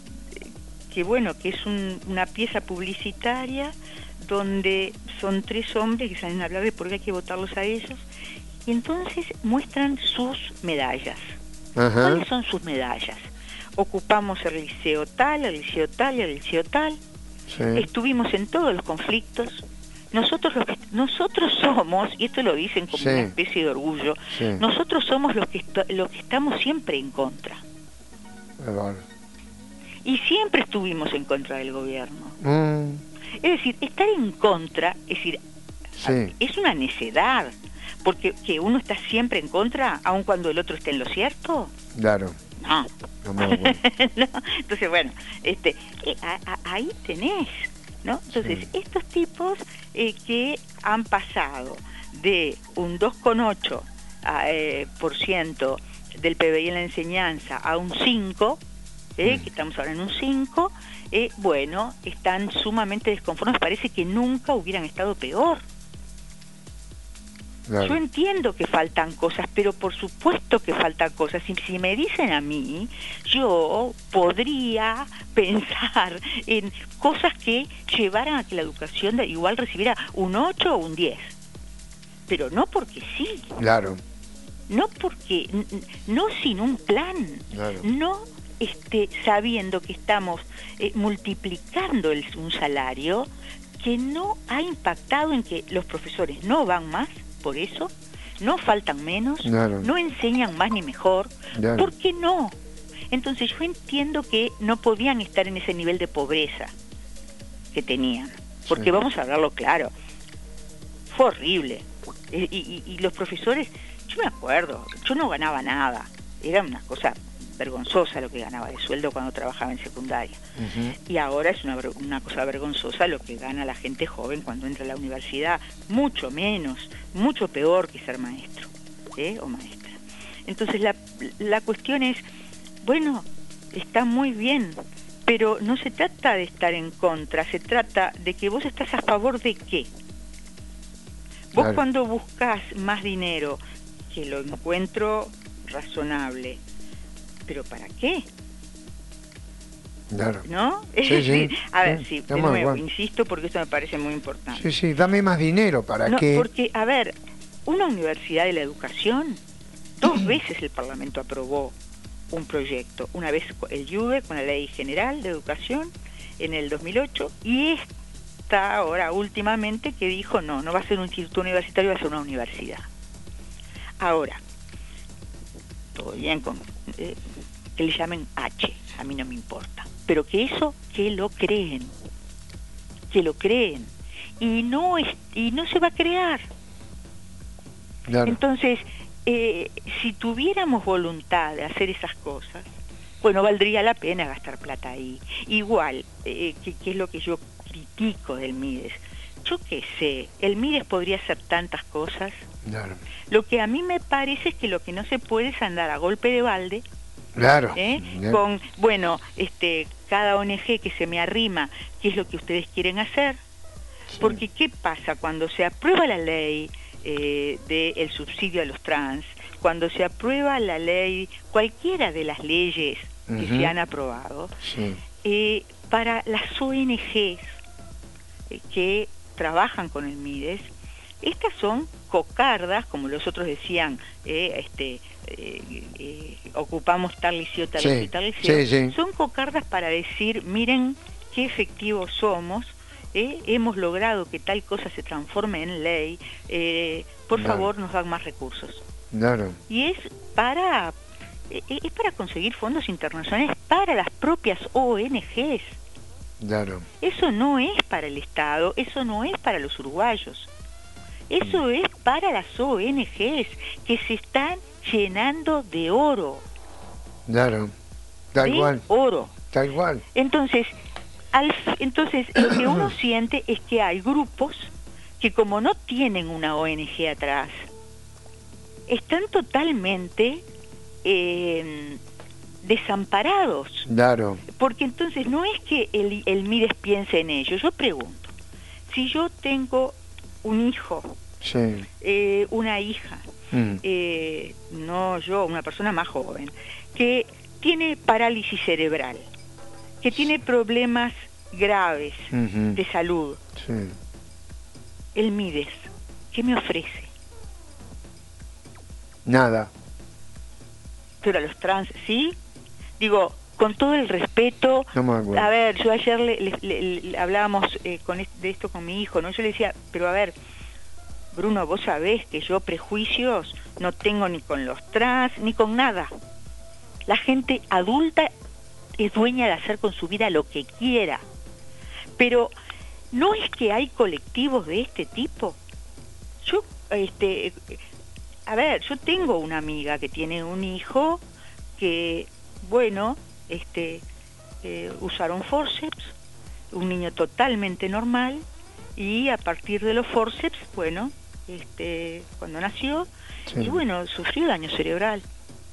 que bueno, que es un- una pieza publicitaria donde son tres hombres que salen a hablar de por qué hay que votarlos a ellos, y entonces muestran sus medallas. Ajá. ¿Cuáles son sus medallas? Ocupamos el liceo tal, el liceo tal y el liceo tal. Sí. Estuvimos en todos los conflictos. Nosotros los que, nosotros somos, y esto lo dicen como Sí. una especie de orgullo, Sí. nosotros somos los que, est- los que estamos siempre en contra. Qué bárbaro. Y siempre estuvimos en contra del gobierno. Mm, Es decir, estar en contra, es decir, sí. es una necedad. Porque que uno está siempre en contra, aun cuando el otro esté en lo cierto. Claro. No. No me acuerdo. No, entonces, bueno, este, eh, a- a- ahí tenés, ¿no? Entonces, Sí. estos tipos eh, que han pasado de un dos coma ocho a, eh, por ciento del P B I en la enseñanza a un cinco, eh, Mm. que estamos ahora en un cinco, eh, bueno, están sumamente desconformes, parece que nunca hubieran estado peor. Claro. Yo entiendo que faltan cosas, pero por supuesto que faltan cosas. Y si me dicen a mí, yo podría pensar en cosas que llevaran a que la educación de, igual recibiera un ocho o un diez. Pero no porque sí, Claro. no porque, n- n- no sin un plan, Claro. no este, sabiendo que estamos eh, multiplicando el, un salario que no ha impactado en que los profesores no van más, por eso, no faltan menos, Claro. no enseñan más ni mejor, Claro. ¿por qué no? Entonces yo entiendo que no podían estar en ese nivel de pobreza que tenían, porque Sí. vamos a hablarlo claro, fue horrible. Y, y- y los profesores, yo me acuerdo, yo no ganaba nada, era una cosa vergonzosa lo que ganaba de sueldo cuando trabajaba en secundaria. Ujú. Y ahora es una, ver- una cosa vergonzosa lo que gana la gente joven cuando entra a la universidad, mucho menos, mucho peor que ser maestro, ¿eh? o maestra. Entonces la, la cuestión es, bueno, está muy bien, pero no se trata de estar en contra, se trata de que vos estás a favor de qué. Vos Claro. cuando buscás más dinero, que lo encuentro razonable, pero ¿para qué? Claro. ¿No? Sí, sí. A ver, Sí, sí, de estamos nuevo, igual. insisto porque esto me parece muy importante. Sí, sí, dame más dinero para No, que... porque, a ver, una universidad de la educación, dos veces el Parlamento aprobó un proyecto. Una vez el IUDE con la Ley General de Educación en el dos mil ocho y hasta ahora, últimamente, que dijo, no, no va a ser un instituto universitario, va a ser una universidad. Ahora, todo bien con eh, que le llamen H, a mí no me importa, pero que eso, que lo creen, que lo creen, y no, es, y no se va a crear. Claro. Entonces, eh, si tuviéramos voluntad de hacer esas cosas, bueno, valdría la pena gastar plata ahí. Igual, eh, que, que es lo que yo critico del MIDES. Yo qué sé, el MIDES podría hacer tantas cosas. Claro. Lo que a mí me parece es que lo que no se puede es andar a golpe de balde. Claro. ¿eh? Con, bueno, este, cada O N G que se me arrima, ¿qué es lo que ustedes quieren hacer? Sí. Porque ¿qué pasa cuando se aprueba la ley eh, del subsidio a los trans? Cuando se aprueba la ley, cualquiera de las leyes que uh-huh. se han aprobado, sí. eh, para las O N Ges eh, que trabajan con el MIDES, estas son cocardas, como los otros decían, eh, este, eh, eh, ocupamos tal liceo, tal liceo, sí. tal liceo, sí, sí. son cocardas para decir, miren qué efectivos somos, eh, hemos logrado que tal cosa se transforme en ley, eh, por claro. favor nos dan más recursos. Claro. Y es para es para conseguir fondos internacionales para las propias O N Ges. Claro. Eso no es para el Estado, eso no es para los uruguayos. Eso es para las O N Ges que se están llenando de oro. Claro. Tal de cual. oro. Tal cual. Entonces, al, entonces lo que uno siente es que hay grupos que como no tienen una O N G atrás, están totalmente eh, desamparados. Claro. Porque entonces no es que el, el MIDES piense en ello. Yo pregunto, si yo tengo un hijo, sí. eh, una hija, mm. eh, no yo, una persona más joven, que tiene parálisis cerebral, que tiene problemas graves uh-huh. de salud, sí. el MIDES, ¿qué me ofrece? Nada. Pero a los trans, ¿sí? Digo, con todo el respeto, no me acuerdo. A ver, yo ayer le, le, le, le hablábamos eh, con est de esto con mi hijo, ¿no? Yo le decía, pero a ver, Bruno, vos sabés que yo prejuicios no tengo ni con los trans, ni con nada. La gente adulta es dueña de hacer con su vida lo que quiera. Pero, ¿no es que hay colectivos de este tipo? Yo, este... A ver, yo tengo una amiga que tiene un hijo que, bueno, este, eh, usaron forceps, un niño totalmente normal, y a partir de los forceps, bueno, este, cuando nació, sí. y bueno, sufrió daño cerebral.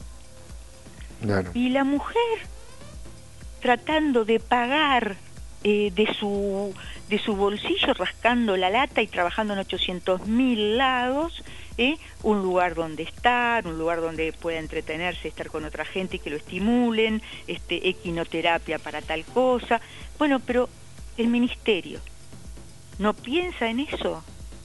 Claro. Y la mujer, tratando de pagar eh, de su de su bolsillo, rascando la lata y trabajando en ochocientos mil lados, ¿eh? un lugar donde estar, un lugar donde pueda entretenerse, estar con otra gente y que lo estimulen, este, equinoterapia para tal cosa. Bueno, pero el ministerio no piensa en eso,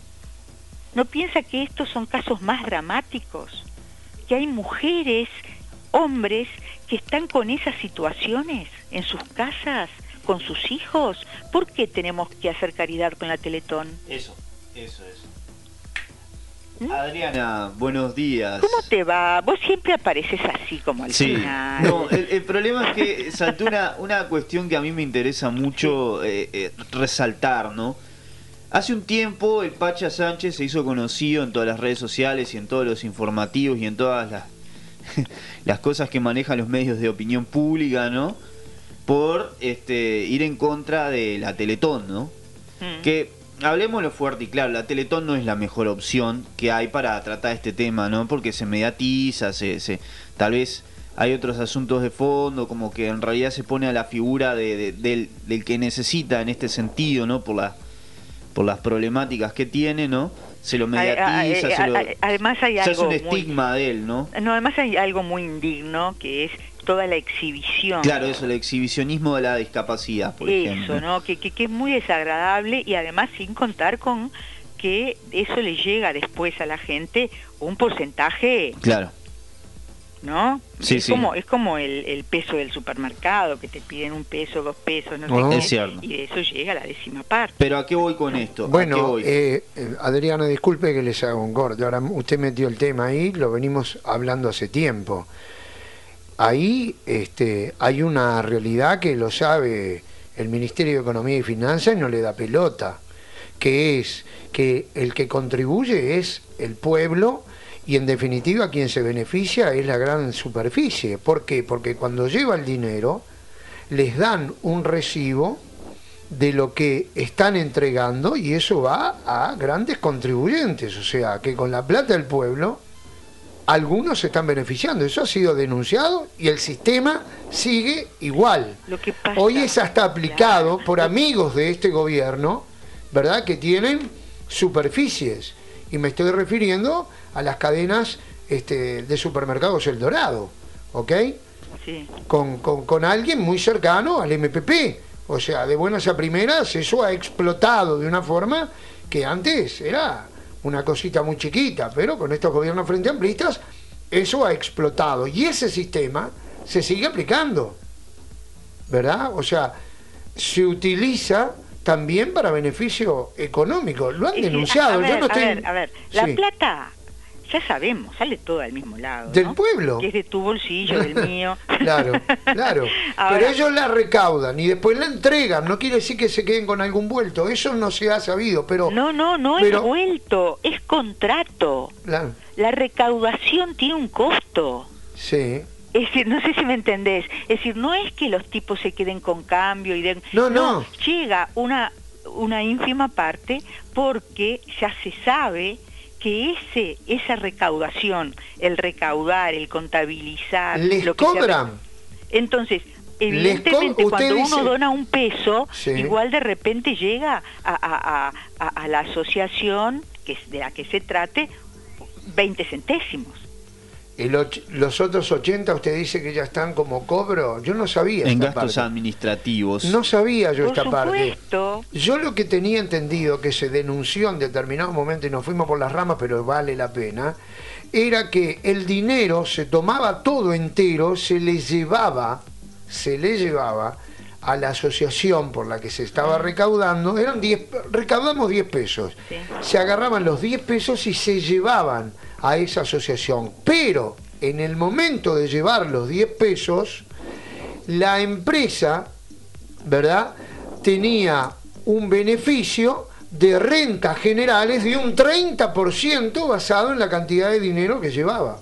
no piensa que estos son casos más dramáticos, que hay mujeres, hombres que están con esas situaciones en sus casas, con sus hijos. ¿Por qué tenemos que hacer caridad con la Teletón? Eso, eso, eso. ¿Mm? Adriana, buenos días. ¿Cómo te va? Vos siempre apareces así como al sí. final. No, el, el problema es que saltó una, una cuestión que a mí me interesa mucho sí. eh, eh, resaltar, ¿no? Hace un tiempo el Pacha Sánchez se hizo conocido en todas las redes sociales y en todos los informativos y en todas las, las cosas que manejan los medios de opinión pública, ¿no? Por este, ir en contra de la Teletón, ¿no? Mm. Que, hablemoslo fuerte y claro, la Teletón no es la mejor opción que hay para tratar este tema, ¿no? Porque se mediatiza, se, se, tal vez hay otros asuntos de fondo, como que en realidad se pone a la figura de, de, del, del que necesita en este sentido, ¿no? Por, la, por las problemáticas que tiene, ¿no? Se lo mediatiza, hay, hay, se lo, además hay se algo hace un estigma muy, de él, ¿no? No, además hay algo muy indigno, que es toda la exhibición. Claro, eso, el exhibicionismo de la discapacidad, por eso, ejemplo. ¿no? Que, que, que es muy desagradable y además sin contar con que eso le llega después a la gente un porcentaje claro. ¿no? Sí, es, sí. Como, es como el, el peso del supermercado, que te piden un peso, dos pesos, no sé Oh. qué, Es cierto. y de eso llega a la décima parte. Pero ¿a qué voy con esto? ¿A qué Bueno, voy? eh, eh, Adriana, disculpe que les haga un corte. Ahora usted metió el tema ahí, lo venimos hablando hace tiempo. Ahí este, hay una realidad que lo sabe el Ministerio de Economía y Finanzas y no le da pelota, que es que el que contribuye es el pueblo y en definitiva quien se beneficia es la gran superficie. ¿Por qué? Porque cuando lleva el dinero les dan un recibo de lo que están entregando y eso va a grandes contribuyentes, o sea que con la plata del pueblo algunos se están beneficiando. Eso ha sido denunciado y el sistema sigue igual. Lo que pasa, Hoy es hasta aplicado claro, por amigos de este gobierno, ¿verdad?, que tienen superficies, y me estoy refiriendo a las cadenas este, de supermercados El Dorado, ¿ok? sí. Con, con, con alguien muy cercano al M P P. O sea, de buenas a primeras eso ha explotado de una forma que antes era una cosita muy chiquita, pero con estos gobiernos frente amplistas eso ha explotado y ese sistema se sigue aplicando, ¿verdad? O sea, se utiliza también para beneficio económico. Lo han Es que, denunciado. A, a ver, Yo no estoy... a ver, a ver, la Sí. plata, ya sabemos, sale todo al mismo lado, Del ¿no? pueblo. Que es de tu bolsillo, del mío. Claro, claro. Ahora, Pero ellos la recaudan y después la entregan. No quiere decir que se queden con algún vuelto. Eso no se ha sabido, pero... No, no, no pero- es vuelto, es contrato. Claro, La recaudación tiene un costo. sí. Es decir, no sé si me entendés. Es decir, no es que los tipos se queden con cambio y den... No, no. Llega una, una ínfima parte porque ya se sabe que ese esa recaudación, el recaudar, el contabilizar... Les lo que se- cobran. Entonces, Les evidentemente co- usted cuando uno dice- dona un peso, Sí. igual de repente llega a, a, a, a, a la asociación que es de la que se trate veinte centésimos. El och- los otros ochenta usted dice que ya están como cobro. Yo no sabía En esta gastos parte. administrativos. No sabía yo Por esta parte. supuesto. Yo lo que tenía entendido que se denunció en determinado momento, y nos fuimos por las ramas, pero vale la pena, era que el dinero se tomaba todo entero, se le llevaba, se le llevaba a la asociación por la que se estaba recaudando, eran diez, recaudamos diez pesos. Sí. Se agarraban los diez pesos y se llevaban a esa asociación. Pero en el momento de llevar los diez pesos, la empresa, ¿verdad?, tenía un beneficio de rentas generales de un treinta por ciento basado en la cantidad de dinero que llevaba.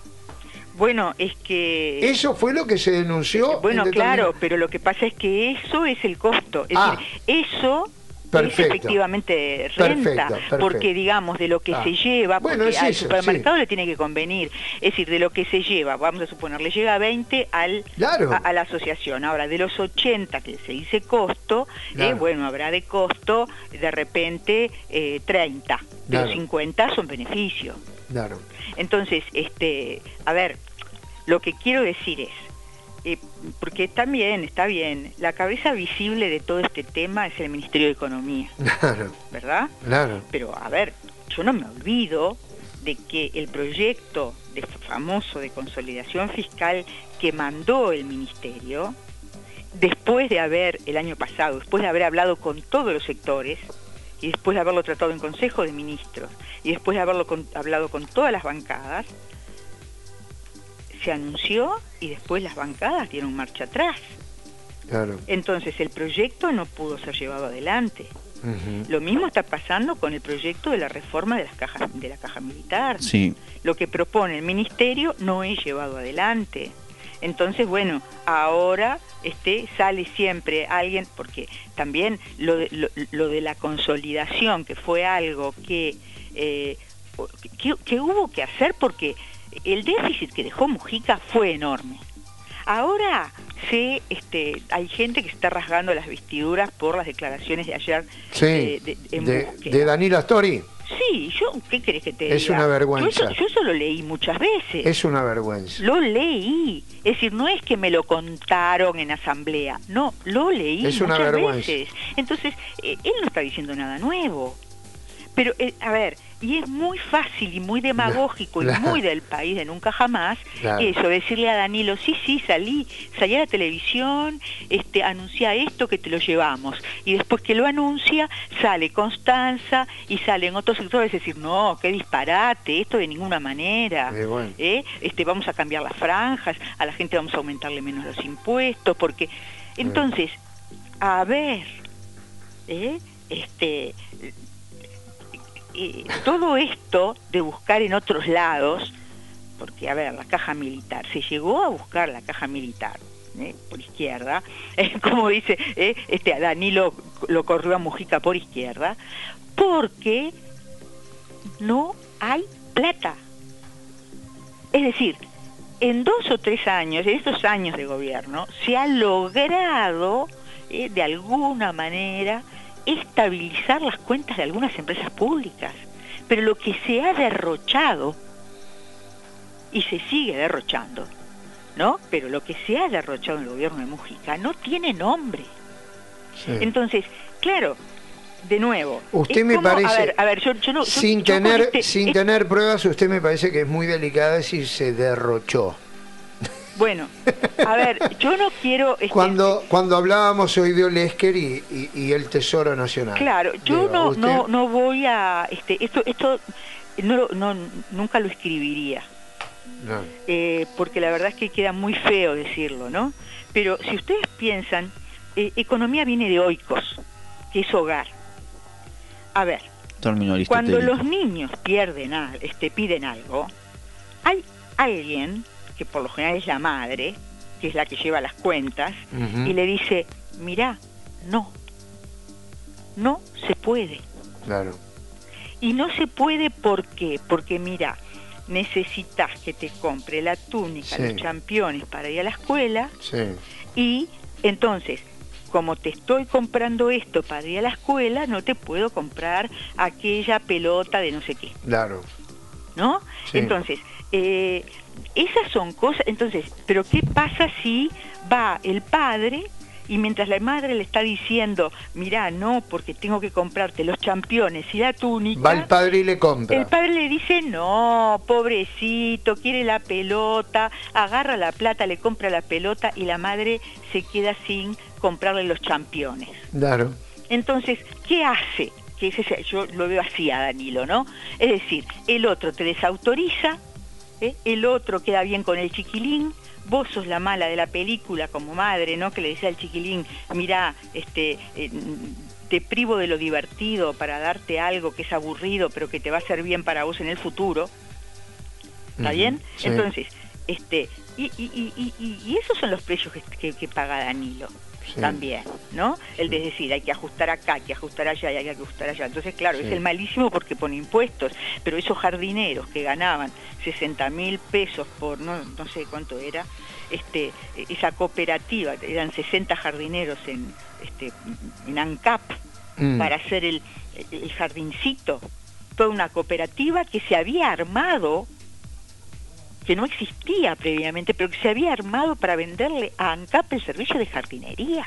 Bueno, es que... Eso fue lo que se denunció. Bueno, en determin- claro, pero lo que pasa es que eso es el costo. Es Ah. decir, eso Perfecto. es efectivamente renta, Perfecto, perfecto. porque digamos, de lo que Ah. se lleva, Bueno, porque es al eso, supermercado le tiene que convenir, es decir, de lo que se lleva, vamos a suponer, le llega veinte al, Claro. a, a la asociación. Ahora, de los ochenta que se dice costo, eh, Claro. bueno, habrá de costo de repente eh, treinta, pero Claro. cincuenta son beneficios. Claro. Entonces, este, a ver, lo que quiero decir es, eh, porque también está bien, la cabeza visible de todo este tema es el Ministerio de Economía, Claro, ¿verdad? claro. Pero, a ver, yo no me olvido de que el proyecto de famoso de consolidación fiscal que mandó el Ministerio, después de haber, el año pasado, después de haber hablado con todos los sectores, y después de haberlo tratado en Consejo de Ministros, y después de haberlo con- hablado con todas las bancadas, se anunció y después las bancadas dieron marcha atrás. Claro. Entonces el proyecto no pudo ser llevado adelante. Ujú. Lo mismo está pasando con el proyecto de la reforma de las cajas de la caja militar. Sí. Lo que propone el ministerio no es llevado adelante. Entonces, bueno, ahora este sale siempre alguien, porque también lo de, lo, lo de la consolidación, que fue algo que, eh, que, que hubo que hacer porque el déficit que dejó Mujica fue enorme. Ahora sí, este, hay gente que se está rasgando las vestiduras por las declaraciones de ayer. Sí, eh, de, en de, búsqueda. de Danilo Astori. Sí, yo, ¿qué querés que te Es diga? una vergüenza. Yo eso, yo eso lo leí muchas veces. Es una vergüenza. Lo leí. Es decir, no es que me lo contaron en asamblea. No, lo leí Es una muchas vergüenza. veces. Entonces, eh, él no está diciendo nada nuevo. Pero, eh, a ver, Y es muy fácil y muy demagógico claro. y muy del país de nunca jamás, claro. eso, decirle a Danilo, sí, sí, salí, salí a la televisión, este, anuncia esto que te lo llevamos. Y después que lo anuncia, sale Constanza y salen otros sectores a decir, no, qué disparate, esto de ninguna manera. Eh, bueno. ¿eh? Este, vamos a cambiar las franjas, a la gente vamos a aumentarle menos los impuestos, porque... Entonces, a ver, ¿eh? este... Eh, todo esto de buscar en otros lados, porque a ver, la caja militar, se llegó a buscar la caja militar eh, por izquierda, eh, como dice, eh, este, a Danilo lo corrió a Mujica por izquierda, porque no hay plata. Es decir, en dos o tres años, en estos años de gobierno, se ha logrado eh, de alguna manera estabilizar las cuentas de algunas empresas públicas, pero lo que se ha derrochado y se sigue derrochando, ¿no? Pero lo que se ha derrochado en el gobierno de Mujica no tiene nombre. Sí. Entonces, claro, de nuevo, usted me como, parece, a ver, a ver, yo, yo no, sin yo, tener yo este, sin este, tener pruebas, usted me parece que es muy delicado decir se derrochó. Bueno, a ver, yo no quiero... Este, cuando cuando hablábamos hoy de Olesker y, y, y el Tesoro Nacional. Claro, yo Digo, no, usted... no no voy a... este Esto esto no, no nunca lo escribiría, no. eh, porque la verdad es que queda muy feo decirlo, ¿no? Pero si ustedes piensan, eh, economía viene de oikos, que es hogar. A ver, cuando los niños pierden al, este, piden algo, hay alguien... que por lo general es la madre, que es la que lleva las cuentas, uh-huh. y le dice, mirá, no, no se puede. Claro. Y no se puede, ¿por qué? Porque mirá, necesitas que te compre la túnica, sí. los championes para ir a la escuela, sí. y entonces, como te estoy comprando esto para ir a la escuela, no te puedo comprar aquella pelota de no sé qué. Claro. ¿No? Sí. Entonces, eh, esas son cosas, entonces, pero ¿qué pasa si va el padre y mientras la madre le está diciendo, mirá, no, porque tengo que comprarte los championes y la túnica, va el padre y le compra? El padre le dice, no, pobrecito, quiere la pelota, agarra la plata, le compra la pelota y la madre se queda sin comprarle los championes. Claro. Entonces, ¿qué hace? Que ese, yo lo veo así a Danilo, ¿no? Es decir, el otro te desautoriza, ¿eh? El otro queda bien con el chiquilín, vos sos la mala de la película como madre, ¿no? Que le decía al chiquilín, mirá, este, eh, te privo de lo divertido para darte algo que es aburrido, pero que te va a hacer bien para vos en el futuro. ¿Está uh-huh. bien? Sí. Entonces, este, y, y, y, y, y esos son los precios que, que, que paga Danilo. Sí. También, ¿no? El de decir, hay que ajustar acá, hay que ajustar allá, hay que ajustar allá. Entonces, claro, sí. es el malísimo porque pone impuestos, pero esos jardineros que ganaban sesenta mil pesos por, no, no sé cuánto era, este, esa cooperativa, eran sesenta jardineros en, este, en ANCAP, mm. para hacer el, el jardincito, toda una cooperativa que se había armado, que no existía previamente, pero que se había armado para venderle a ANCAP el servicio de jardinería.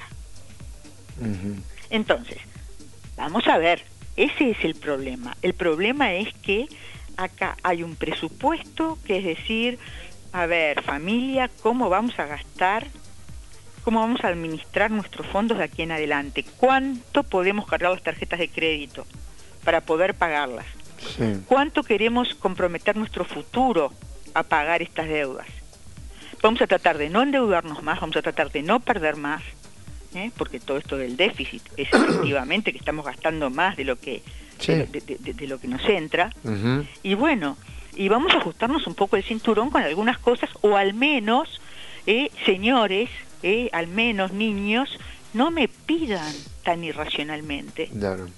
Uh-huh. Entonces, vamos a ver, ese es el problema. El problema es que acá hay un presupuesto, que es decir, a ver, familia, ¿cómo vamos a gastar? ¿Cómo vamos a administrar nuestros fondos de aquí en adelante? ¿Cuánto podemos cargar las tarjetas de crédito para poder pagarlas? Sí. ¿Cuánto queremos comprometer nuestro futuro a pagar estas deudas? Vamos a tratar de no endeudarnos más, vamos a tratar de no perder más, ¿eh? Porque todo esto del déficit es efectivamente que estamos gastando más de lo que sí. de, de, de, de lo que nos entra. Uh-huh. Y bueno, y vamos a ajustarnos un poco el cinturón con algunas cosas, o al menos, eh, señores, eh, al menos niños, no me pidan tan irracionalmente. Claro.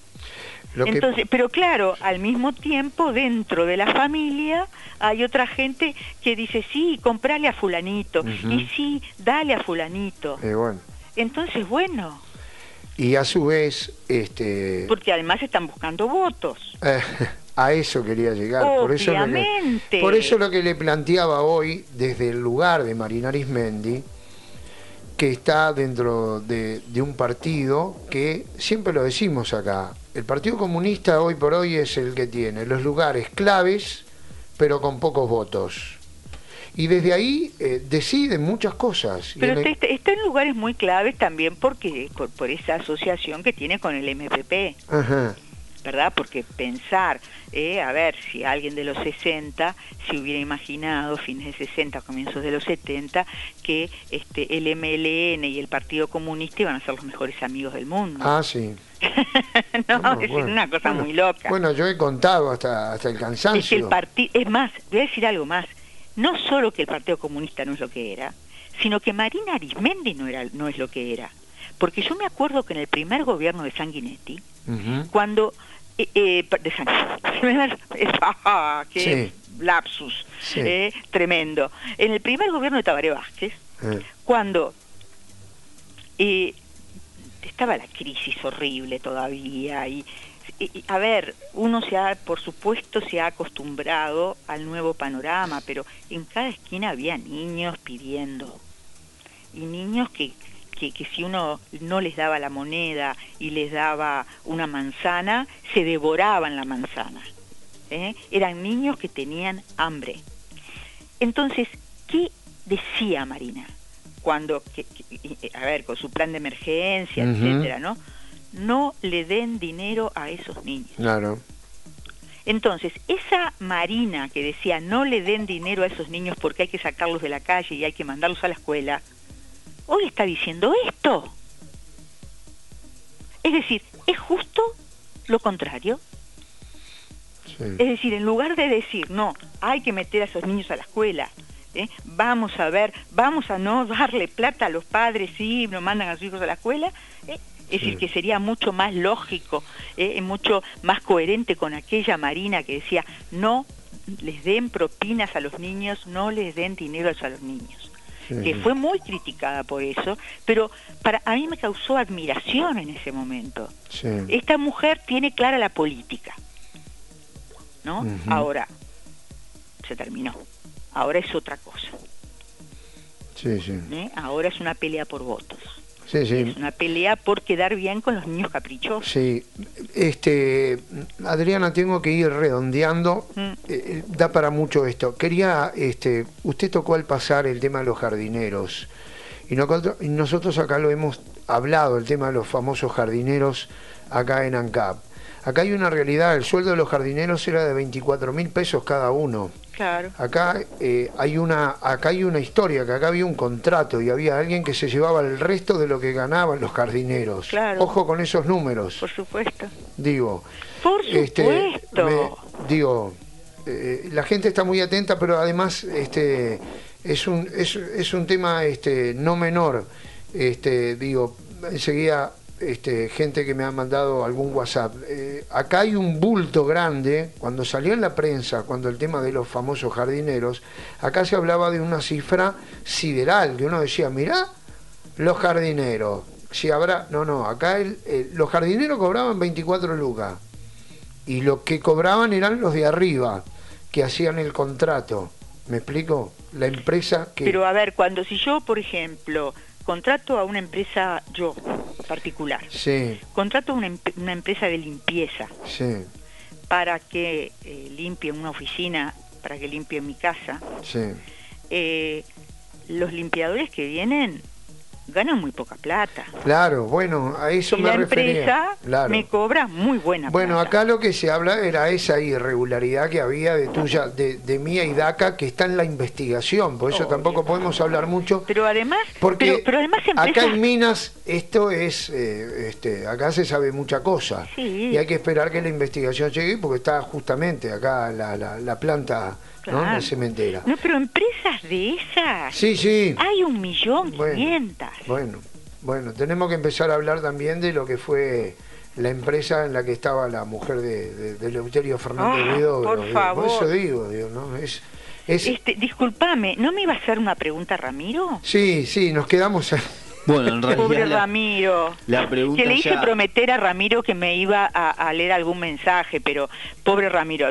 Lo Entonces, que... pero claro, al mismo tiempo dentro de la familia hay otra gente que dice, sí, comprale a fulanito, uh-huh. y sí, dale a fulanito. Eh, bueno. Entonces, bueno. Y a su vez, este... porque además están buscando votos. Eh, a eso quería llegar. Por eso, lo que, por eso lo que le planteaba hoy, desde el lugar de Marina Arismendi, que está dentro de, de un partido que, siempre lo decimos acá, el Partido Comunista hoy por hoy es el que tiene los lugares claves, pero con pocos votos. Y desde ahí eh, deciden muchas cosas. Pero el... está, está en lugares muy claves también porque por, por esa asociación que tiene con el M P P. Ajá. ¿Verdad? Porque pensar, eh, a ver, si alguien de los sesenta se hubiera imaginado, fines de sesenta, comienzos de los setenta, que este, el M L N y el Partido Comunista iban a ser los mejores amigos del mundo. Ah, sí. no, bueno, es bueno, una cosa bueno, muy loca. Bueno, yo he contado hasta, hasta el cansancio. Es que el partido, es más, voy a decir algo más, no solo que el Partido Comunista no es lo que era, sino que Marina Arismendi no, era, no es lo que era. Porque yo me acuerdo que en el primer gobierno de Sanguinetti, uh-huh. cuando... Eh, eh, de San... ah, ¡qué sí. lapsus! Sí. Eh, tremendo. En el primer gobierno de Tabaré Vázquez, eh. cuando eh, estaba la crisis horrible todavía, y, y a ver, uno se ha, por supuesto, se ha acostumbrado al nuevo panorama, pero en cada esquina había niños pidiendo, y niños que... Que, que si uno no les daba la moneda y les daba una manzana, se devoraban la manzana. ¿eh? Eran niños que tenían hambre. Entonces, ¿qué decía Marina? Cuando, que, que, a ver, con su plan de emergencia, uh-huh. etcétera, ¿no? No le den dinero a esos niños. Claro. Entonces, esa Marina que decía no le den dinero a esos niños porque hay que sacarlos de la calle y hay que mandarlos a la escuela, hoy está diciendo esto. Es decir, es justo lo contrario. Sí. Es decir, en lugar de decir, no, hay que meter a esos niños a la escuela, ¿eh? vamos a ver, vamos a no darle plata a los padres si no mandan a sus hijos a la escuela, ¿eh? es sí. decir, que sería mucho más lógico, ¿eh? mucho más coherente con aquella Marina que decía, no les den propinas a los niños, no les den dinero a los niños. Que fue muy criticada por eso, pero para a mí me causó admiración en ese momento. Sí. Esta mujer tiene clara la política, ¿no? Uh-huh. Ahora, se terminó. Ahora es otra cosa. Sí, sí. ¿Eh? Ahora es una pelea por votos. Sí, sí. Es una pelea por quedar bien con los niños caprichosos. Sí. Este, Adriana, tengo que ir redondeando. Mm. Eh, da para mucho esto. Quería, este, usted tocó al pasar el tema de los jardineros. Y, no, y nosotros acá lo hemos hablado, el tema de los famosos jardineros acá en ANCAP. Acá hay una realidad, el sueldo de los jardineros era de veinticuatro mil pesos cada uno. Claro. Acá eh, hay una acá hay una historia, que acá había un contrato y había alguien que se llevaba el resto de lo que ganaban los jardineros. Claro. Ojo con esos números. Por supuesto. Digo. Por supuesto. Este, me, digo, eh, la gente está muy atenta, pero además este es un es, es un tema este no menor. Este, digo, enseguida Este, gente que me ha mandado algún WhatsApp. Eh, acá hay un bulto grande, cuando salió en la prensa, cuando el tema de los famosos jardineros, acá se hablaba de una cifra sideral, que uno decía, mirá, los jardineros, si habrá, no, no, acá el, el, los jardineros cobraban veinticuatro lucas, y lo que cobraban eran los de arriba, que hacían el contrato. ¿Me explico? La empresa que... Pero a ver, cuando si yo, por ejemplo, contrato a una empresa, yo, particular, sí. contrato a una, una empresa de limpieza, sí. para que eh, limpie una oficina, para que limpie mi casa, sí. eh, los limpiadores que vienen ganan muy poca plata. Claro, bueno, a eso y me la refería. empresa claro. me cobra muy buena bueno, plata. acá lo que se habla era esa irregularidad que había de tuya, de, de mía y DACA, que está en la investigación, por eso Obvio. tampoco podemos hablar mucho. Pero además, porque pero, pero además empresas... acá en Minas esto es, eh, este, acá se sabe mucha cosa, sí. y hay que esperar que la investigación llegue, porque está justamente acá la, la, la planta... Claro. ¿no? La cementera. No, pero empresas de esas. Sí, sí. Hay un millón quinientas. Bueno, bueno, tenemos que empezar a hablar también de lo que fue la empresa en la que estaba la mujer de, de, de Eleuterio Fernández oh, Huidobro. Por digo. favor. Por eso digo, digo, ¿no? Es, es... Este, disculpame, ¿no me iba a hacer una pregunta, Ramiro? Sí, sí, nos quedamos... Bueno, en realidad Pobre la, Ramiro. La pregunta que le hice ya... prometer a Ramiro que me iba a, a leer algún mensaje, pero pobre Ramiro, no.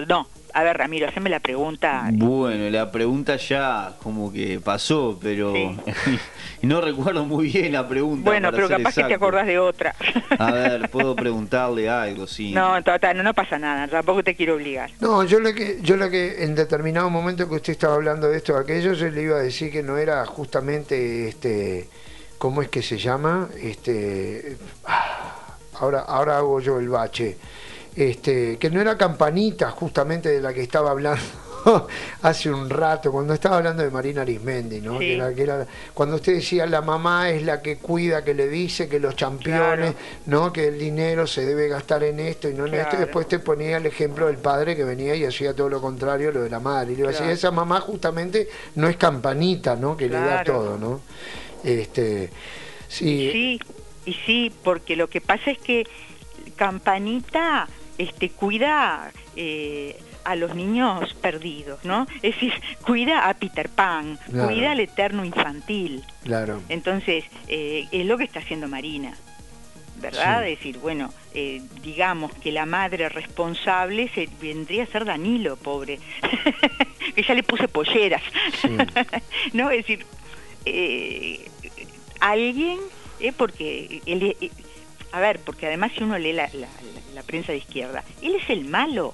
a ver, Ramiro, haceme la pregunta. Bueno, la pregunta ya como que pasó, pero Sí. y no recuerdo muy bien la pregunta. Bueno, para pero ser capaz que te exacto. acordás de otra. A ver, puedo preguntarle algo, sí. No, total, no, no pasa nada, tampoco te quiero obligar. No, yo lo que, yo lo que en determinado momento que usted estaba hablando de esto o aquello, yo le iba a decir que no era justamente este, ¿cómo es que se llama? Este, ah, ahora, ahora hago yo el bache. Este, que no era Campanita justamente de la que estaba hablando hace un rato, cuando estaba hablando de Marina Arismendi, ¿no? Sí. Que era, que era, cuando usted decía la mamá es la que cuida, que le dice que los championes, Claro. ¿no? Que el dinero se debe gastar en esto y no en esto, y Claro. después te ponía el ejemplo del padre que venía y hacía todo lo contrario, lo de la madre. Y le iba a decir, Claro. esa mamá justamente no es Campanita, ¿no? Que le da Claro. todo, ¿no? Este, sí, Sí, y sí, porque lo que pasa es que Campanita este, cuida eh, a los niños perdidos, ¿no? Es decir, cuida a Peter Pan, Claro. cuida al eterno infantil. claro. Entonces, eh, es lo que está haciendo Marina, ¿verdad? Sí. Es decir, bueno, eh, digamos que la madre responsable se, vendría a ser Danilo, pobre, que ya le puse polleras, Sí. ¿no? Es decir, eh, alguien, eh, porque él, eh, a ver, porque además si uno lee la, la, la- la prensa de izquierda, él es el malo,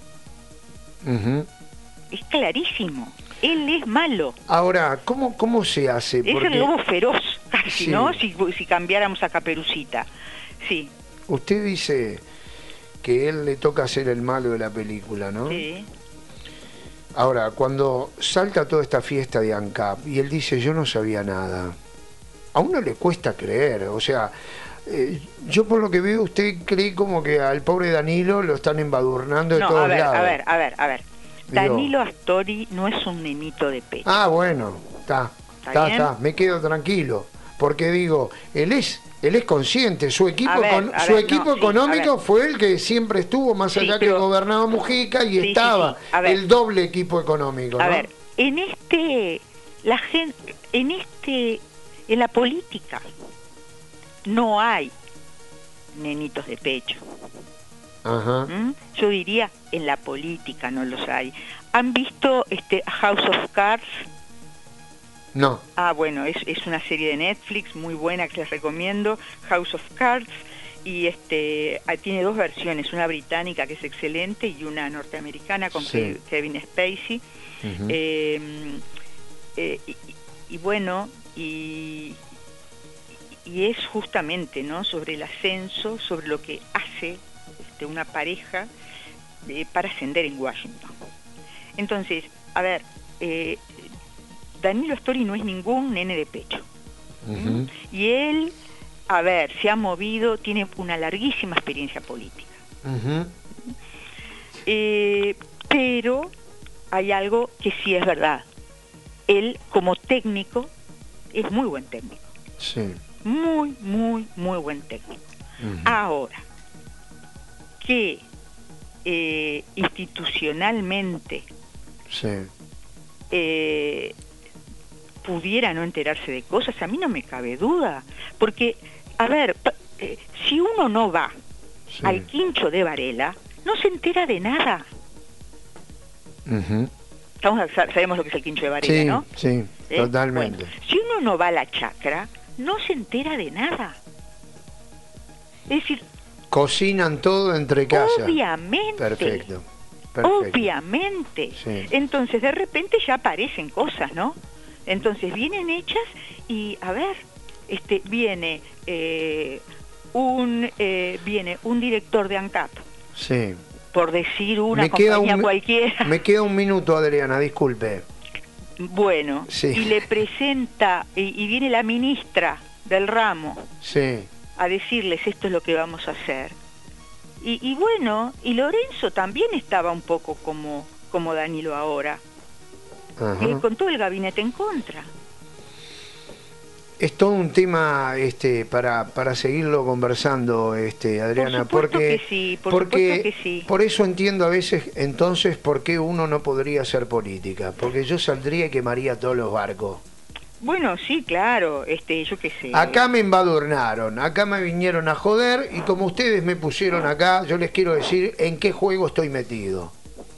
Ujú. es clarísimo, él es malo. Ahora, ¿cómo, cómo se hace? Es el lobo feroz, casi, Sí. ¿no? Si, si cambiáramos a Caperucita. Sí, Usted dice que él le toca ser el malo de la película, ¿no? sí. Ahora, cuando salta toda esta fiesta de ANCAP y él dice yo no sabía nada, a uno le cuesta creer, o sea, eh, yo por lo que veo usted cree como que al pobre Danilo lo están embadurnando de No, todos a ver, lados. a ver, a ver, a ver. Digo- Danilo Astori no es un nenito de pecho. Ah, bueno, está, ¿Está está, bien? está, me quedo tranquilo, porque digo, él es él es consciente, su equipo A ver, econ- a su ver, equipo no, sí, económico a ver. fue el que siempre estuvo, más Sí, allá que pero- gobernaba Mujica y Sí, sí, estaba sí. A ver. el doble equipo económico, A ¿no? ver, en este, la gente, en este, en la política no hay nenitos de pecho. Ajá. ¿m? Yo diría en la política no los hay. ¿Han visto este House of Cards? No. Ah, bueno, es, es una serie de Netflix muy buena que les recomiendo, House of Cards, y este ah, tiene dos versiones, una británica que es excelente y una norteamericana con Sí. Ke- Kevin Spacey. Ujú. Eh, eh, y, y bueno, y, y es justamente, ¿no?, sobre el ascenso, sobre lo que hace este, una pareja eh, para ascender en Washington. Entonces, a ver, eh, Danilo Astori no es ningún nene de pecho. Ujú. Y él, a ver, se ha movido, tiene una larguísima experiencia política. Ujú. Eh, pero hay algo que sí es verdad. Él, como técnico, es muy buen técnico. Sí. Muy, muy, muy buen técnico. Ujú. Ahora, que eh, institucionalmente Sí. eh, pudiera no enterarse de cosas, a mí no me cabe duda. Porque, a ver, pa- eh, si uno no va Sí. al quincho de Varela, no se entera de nada. Ujú. Estamos, a- sabemos lo que es el quincho de Varela, Sí, ¿no? sí, ¿Eh? totalmente. Bueno, si uno no va a la chacra, no se entera de nada. Es decir, Cocinan todo entre casa. obviamente, Perfecto. Perfecto. obviamente. Sí. Entonces, de repente ya aparecen cosas, ¿no? Entonces, vienen hechas y, a ver, este viene eh, un eh, viene un director de ANCAP, Sí. por decir una Me queda compañía un- cualquiera. Me queda un minuto, Adriana, disculpe. Bueno, Sí. y le presenta, y, y viene la ministra del ramo Sí. a decirles esto es lo que vamos a hacer. Y, y bueno, y Lorenzo también estaba un poco como, como Danilo ahora, Ajá. eh, con todo el gabinete en contra. Es todo un tema este, para, para seguirlo conversando, este, Adriana, Por supuesto porque, que sí, por porque supuesto que sí. por eso entiendo a veces entonces por qué uno no podría hacer política, porque yo saldría y quemaría todos los barcos. Bueno, sí, claro, este, yo qué sé. Acá me embadurnaron, acá me vinieron a joder y como ustedes me pusieron acá, yo les quiero decir en qué juego estoy metido.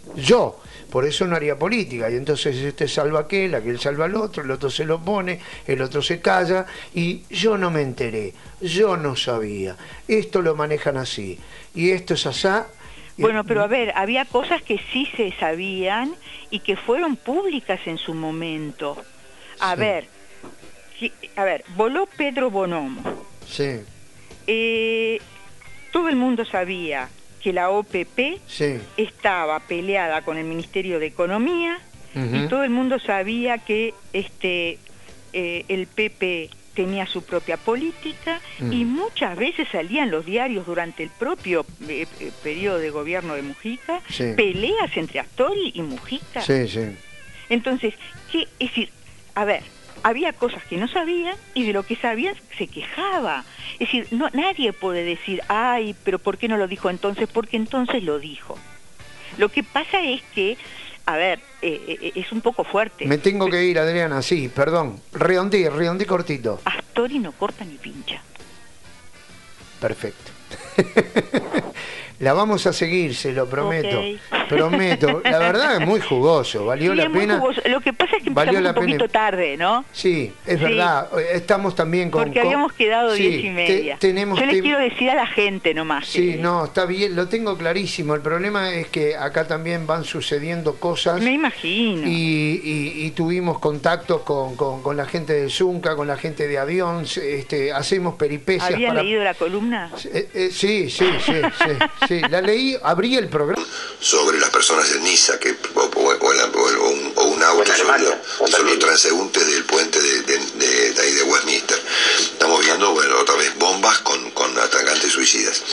yo. Por eso no haría política. Y entonces este salva a aquel, aquel salva al otro, el otro se lo pone, el otro se calla. Y yo no me enteré, yo no sabía. Esto lo manejan así. Y esto es asá. Bueno, pero a ver, había cosas que sí se sabían y que fueron públicas en su momento. A Sí. ver, que- a ver, voló Pedro Bonomo. Sí, Eh, todo el mundo sabía que la O P P sí. estaba peleada con el Ministerio de Economía Ujú. y todo el mundo sabía que este eh, el P P tenía su propia política Mm. y muchas veces salían los diarios durante el propio eh, eh, periodo de gobierno de Mujica, Sí. peleas entre Astori y Mujica. Sí, sí. Entonces, ¿qué? Es decir, a ver, había cosas que no sabían y de lo que sabían se quejaba. Es decir, no, nadie puede decir, ay, pero ¿por qué no lo dijo entonces? Porque entonces lo dijo. Lo que pasa es que, a ver, eh, eh, es un poco fuerte. Me tengo que ir, Adriana, sí, perdón. Redondí, redondí cortito. Astori no corta ni pincha. Perfecto. La vamos a seguir, se lo prometo. Ok. Prometo. La verdad es muy jugoso, valió Sí, la es muy pena. jugoso. Lo que pasa es que Valió empezamos la un poquito pena. tarde, ¿no? Sí, es Sí. verdad. Estamos también con... Porque con- habíamos quedado Sí, diez y te- media. tenemos Yo le tem- quiero decir a la gente nomás. Sí, que- no, está bien, lo tengo clarísimo. El problema es que acá también van sucediendo cosas. Me imagino. Y, y- y tuvimos contactos con, con- con la gente de Zunca, con la gente de Avión, este, hacemos peripecias ¿Habían para... leído la columna? Eh, eh, sí, sí, sí, sí, sí, la leí, abrí el programa. Sobre las personas en Niza que, o, o- o la- o un, o un auto sobre, los- sobre los transeúntes del puente de, de, de- de ahí de Westminster. Estamos viendo, bueno, otra vez bombas con, con atacantes suicidas.